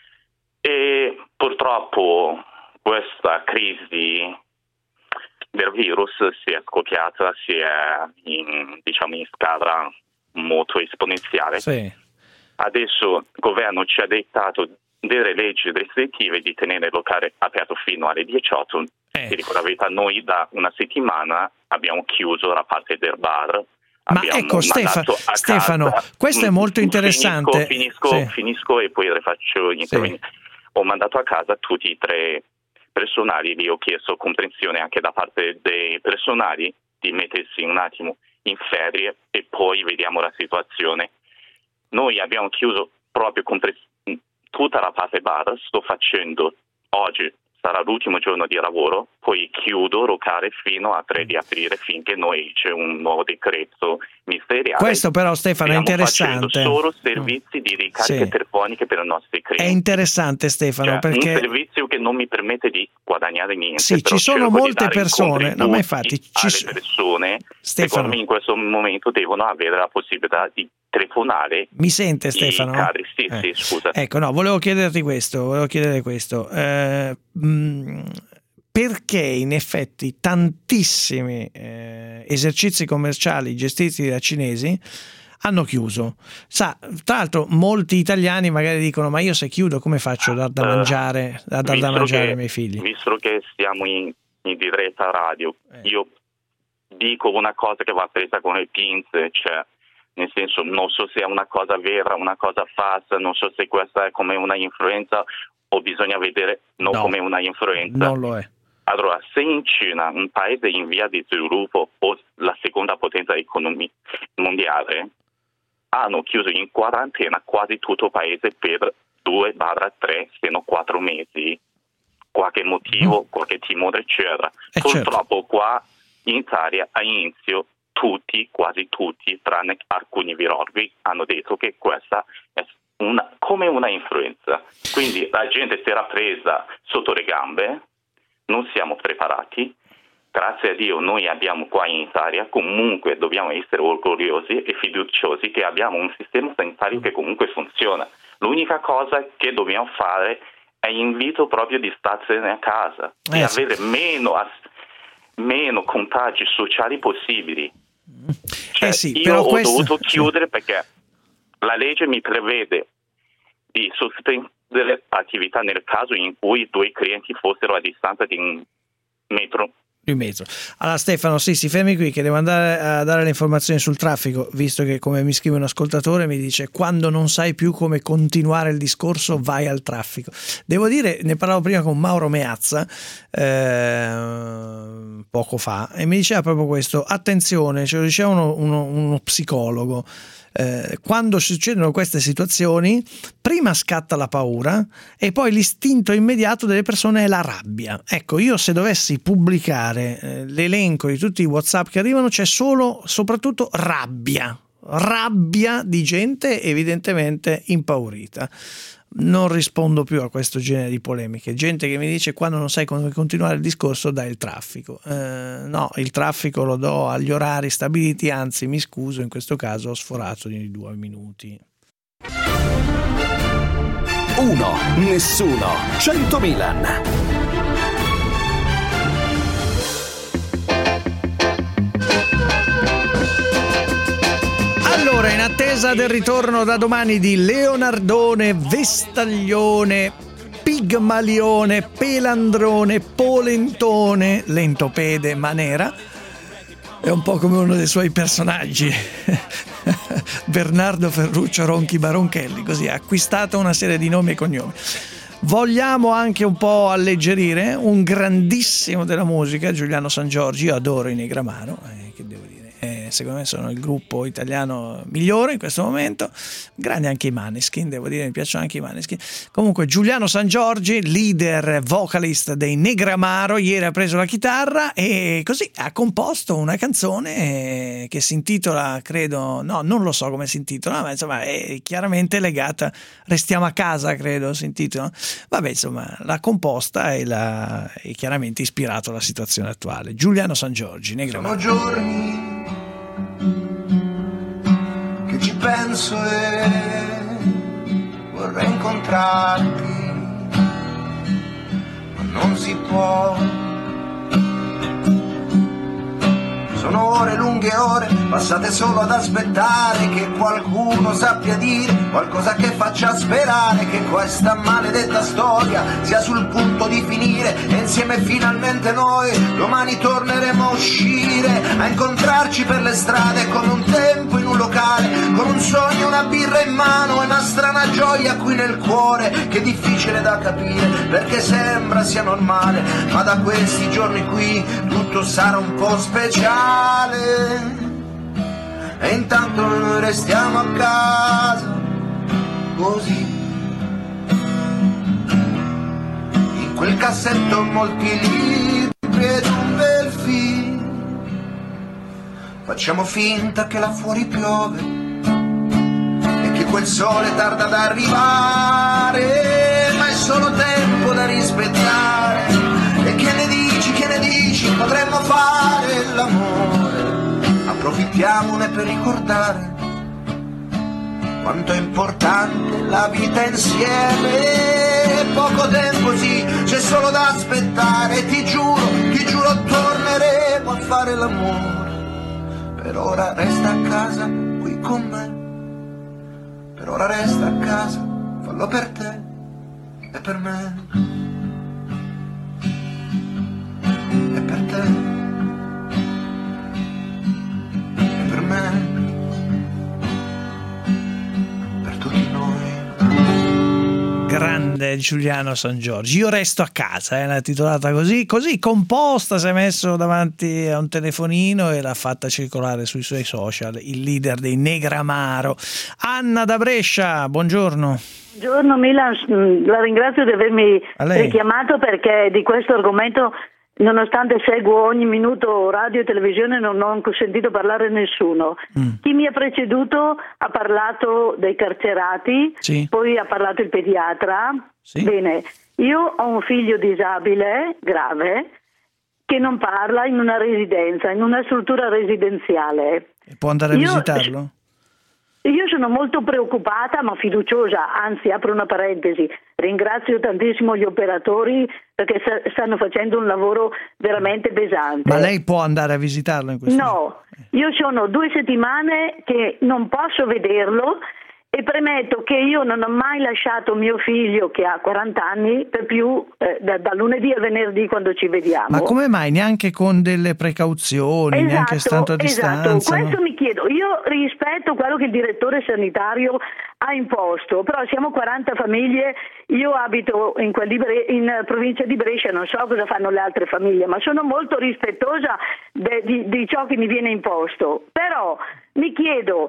e purtroppo questa crisi del virus si è scoppiata, si è in scala molto esponenziale. Adesso il governo ci ha dettato delle leggi restrittive di tenere il locale aperto fino alle 18. Ti dico la verità, noi da una settimana abbiamo chiuso la parte del bar. Ma ecco Stefano, questo è molto interessante. Finisco e poi le faccio intervenire. Ho mandato a casa tutti i 3 personali, li ho chiesto comprensione anche da parte dei personali di mettersi un attimo in ferie e poi vediamo la situazione. Noi abbiamo chiuso proprio tutta la parte bar, sto facendo oggi. Sarà l'ultimo giorno di lavoro, poi chiudo locale fino a 3 di aprile finché c'è un nuovo decreto ministeriale. Questo però Stefano è interessante. Solo servizi di ricariche telefoniche per i nostri clienti. È interessante Stefano, perché un servizio che non mi permette di guadagnare niente. Sì, ci sono molte persone, no, ma infatti le persone secondo me in questo momento devono avere la possibilità di telefonare. Mi sente Stefano? Sì, scusa. Ecco, no, volevo chiedere questo. Perché in effetti tantissimi esercizi commerciali gestiti da cinesi hanno chiuso. Tra l'altro molti italiani magari dicono: ma io se chiudo come faccio a dar da mangiare ai miei figli? Visto che siamo in diretta radio, io dico una cosa che va presa con le pinze, cioè nel senso non so se è una cosa vera, una cosa falsa, non so se questa è come una influenza o bisogna vedere come una influenza. Non lo è. Allora, se in Cina, un paese in via di sviluppo o la seconda potenza economica mondiale, hanno chiuso in quarantena quasi tutto il paese per 2-3, se no 4 mesi, qualche motivo, qualche timore c'era. Purtroppo qua in Italia all'inizio quasi tutti, tranne alcuni virologi, hanno detto che questa è come una influenza. Quindi la gente si era presa sotto le gambe, non siamo preparati. Grazie a Dio noi abbiamo qua in Italia, comunque dobbiamo essere orgogliosi e fiduciosi che abbiamo un sistema sanitario che comunque funziona. L'unica cosa che dobbiamo fare invito proprio di starsene a casa, di avere meno contagi sociali possibili. Cioè, io ho dovuto chiudere perché la legge mi prevede di sospendere attività nel caso in cui 2 clienti fossero a distanza di un metro. Allora Stefano, si fermi qui che devo andare a dare le informazioni sul traffico, visto che, come mi scrive un ascoltatore, mi dice: quando non sai più come continuare il discorso vai al traffico. Devo dire, ne parlavo prima con Mauro Meazza poco fa, e mi diceva proprio questo: attenzione, ce lo diceva uno psicologo. Quando succedono queste situazioni, prima scatta la paura e poi l'istinto immediato delle persone è la rabbia. Ecco, io se dovessi pubblicare l'elenco di tutti i WhatsApp che arrivano, c'è soprattutto rabbia di gente evidentemente impaurita. Non rispondo più a questo genere di polemiche. Gente che mi dice: quando non sai come continuare il discorso dai il traffico. No, il traffico lo do agli orari stabiliti, anzi mi scuso, in questo caso ho sforato di 2 minuti. 1, nessuno, 100 Milan. Allora, in attesa del ritorno da domani di Leonardone, Vestaglione, Pigmalione, Pelandrone, Polentone, Lentopede, Manera, è un po' come uno dei suoi personaggi, Bernardo Ferruccio Ronchi Baronchelli, così ha acquistato una serie di nomi e cognomi. Vogliamo anche un po' alleggerire un grandissimo della musica, Giuliano Sangiorgi. Io adoro i Negramaro, che devo dire. Secondo me sono il gruppo italiano migliore in questo momento, grandi anche i Maneskin, devo dire, mi piacciono anche i Maneskin. Comunque Giuliano Sangiorgi, leader vocalist dei Negramaro, ieri ha preso la chitarra e così ha composto una canzone che si intitola, credo, no, non lo so come si intitola, ma insomma è chiaramente legata, Restiamo a casa, credo si intitola. Vabbè, insomma l'ha composta e è chiaramente ispirato alla situazione attuale. Giuliano Sangiorgi, Negramaro. Sono giorni che ci penso e vorrei incontrarti, ma non si può. Sono ore, lunghe ore, passate solo ad aspettare che qualcuno sappia dire qualcosa che faccia sperare che questa maledetta storia sia sul punto di finire e insieme finalmente noi domani torneremo a uscire, a incontrarci per le strade come un tempo in un locale, con un sogno, una birra in mano e una strana gioia qui nel cuore che è difficile da capire perché sembra sia normale, ma da questi giorni qui tutto sarà un po' speciale. E intanto noi restiamo a casa così, in quel cassetto molti libri ed un bel film, facciamo finta che là fuori piove e che quel sole tarda ad arrivare, ma è solo tempo da rispettare. E che ne dici, potremmo fare l'amore, approfittiamone per ricordare quanto è importante la vita insieme. Poco tempo sì, c'è solo da aspettare, ti giuro torneremo a fare l'amore. Per ora resta a casa qui con me, per ora resta a casa, fallo per te e per me. E per te e per me, per tutti noi. Grande Giuliano Sangiorgi. Io resto a casa, l'ha titolata così composta, si è messo davanti a un telefonino e l'ha fatta circolare sui suoi social, il leader dei Negramaro. Anna da Brescia, buongiorno. Buongiorno Milan, la ringrazio di avermi richiamato perché di questo argomento, nonostante seguo ogni minuto radio e televisione, non ho sentito parlare nessuno. Chi mi ha preceduto ha parlato dei carcerati, poi ha parlato il pediatra. Bene, io ho un figlio disabile grave che non parla in una residenza, in una struttura residenziale. E può andare a visitarlo? Io sono molto preoccupata ma fiduciosa, anzi apro una parentesi, ringrazio tantissimo gli operatori perché stanno facendo un lavoro veramente pesante. Ma lei può andare a visitarlo in questo No, io sono 2 settimane che non posso vederlo e premetto che io non ho mai lasciato mio figlio che ha 40 anni per più da lunedì a venerdì quando ci vediamo. Ma come mai? Neanche con delle precauzioni, neanche stando a distanza? Esatto, questo mi chiedo. Io rispetto quello che il direttore sanitario ha imposto, però siamo 40 famiglie, io abito in provincia di Brescia, non so cosa fanno le altre famiglie, ma sono molto rispettosa di ciò che mi viene imposto. Però mi chiedo...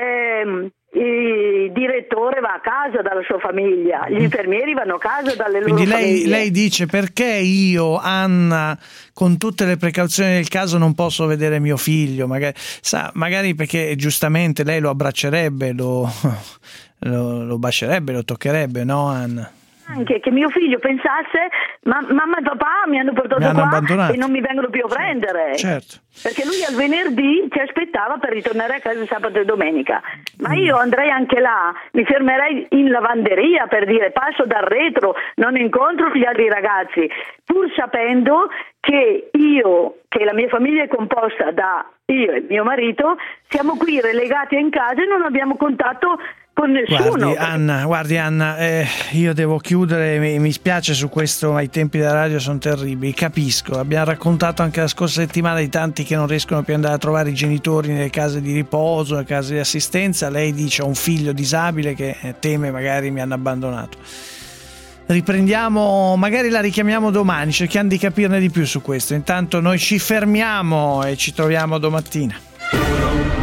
il direttore va a casa dalla sua famiglia, gli infermieri vanno a casa dalle loro famiglie. Quindi lei dice: perché io, Anna, con tutte le precauzioni del caso, non posso vedere mio figlio? Magari perché giustamente lei lo abbraccerebbe, lo bacerebbe, lo toccherebbe, no, Anna? Anche che mio figlio pensasse: mamma e papà mi hanno portato qua abbandonato. E non mi vengono più a prendere. Certo. Perché lui al venerdì ci aspettava per ritornare a casa sabato e domenica. Ma io andrei anche là, mi fermerei in lavanderia per dire: passo dal retro, non incontro gli altri ragazzi, pur sapendo che la mia famiglia è composta da io e mio marito, siamo qui relegati in casa e non abbiamo contatto con nessuno. Guardi Anna, io devo chiudere, mi spiace su questo, ma i tempi della radio sono terribili, capisco, abbiamo raccontato anche la scorsa settimana di tanti che non riescono più ad andare a trovare i genitori nelle case di riposo, nelle case di assistenza. Lei dice: ho un figlio disabile che teme magari mi hanno abbandonato. Riprendiamo, magari la richiamiamo domani, cerchiamo di capirne di più su questo. Intanto noi ci fermiamo e ci troviamo domattina.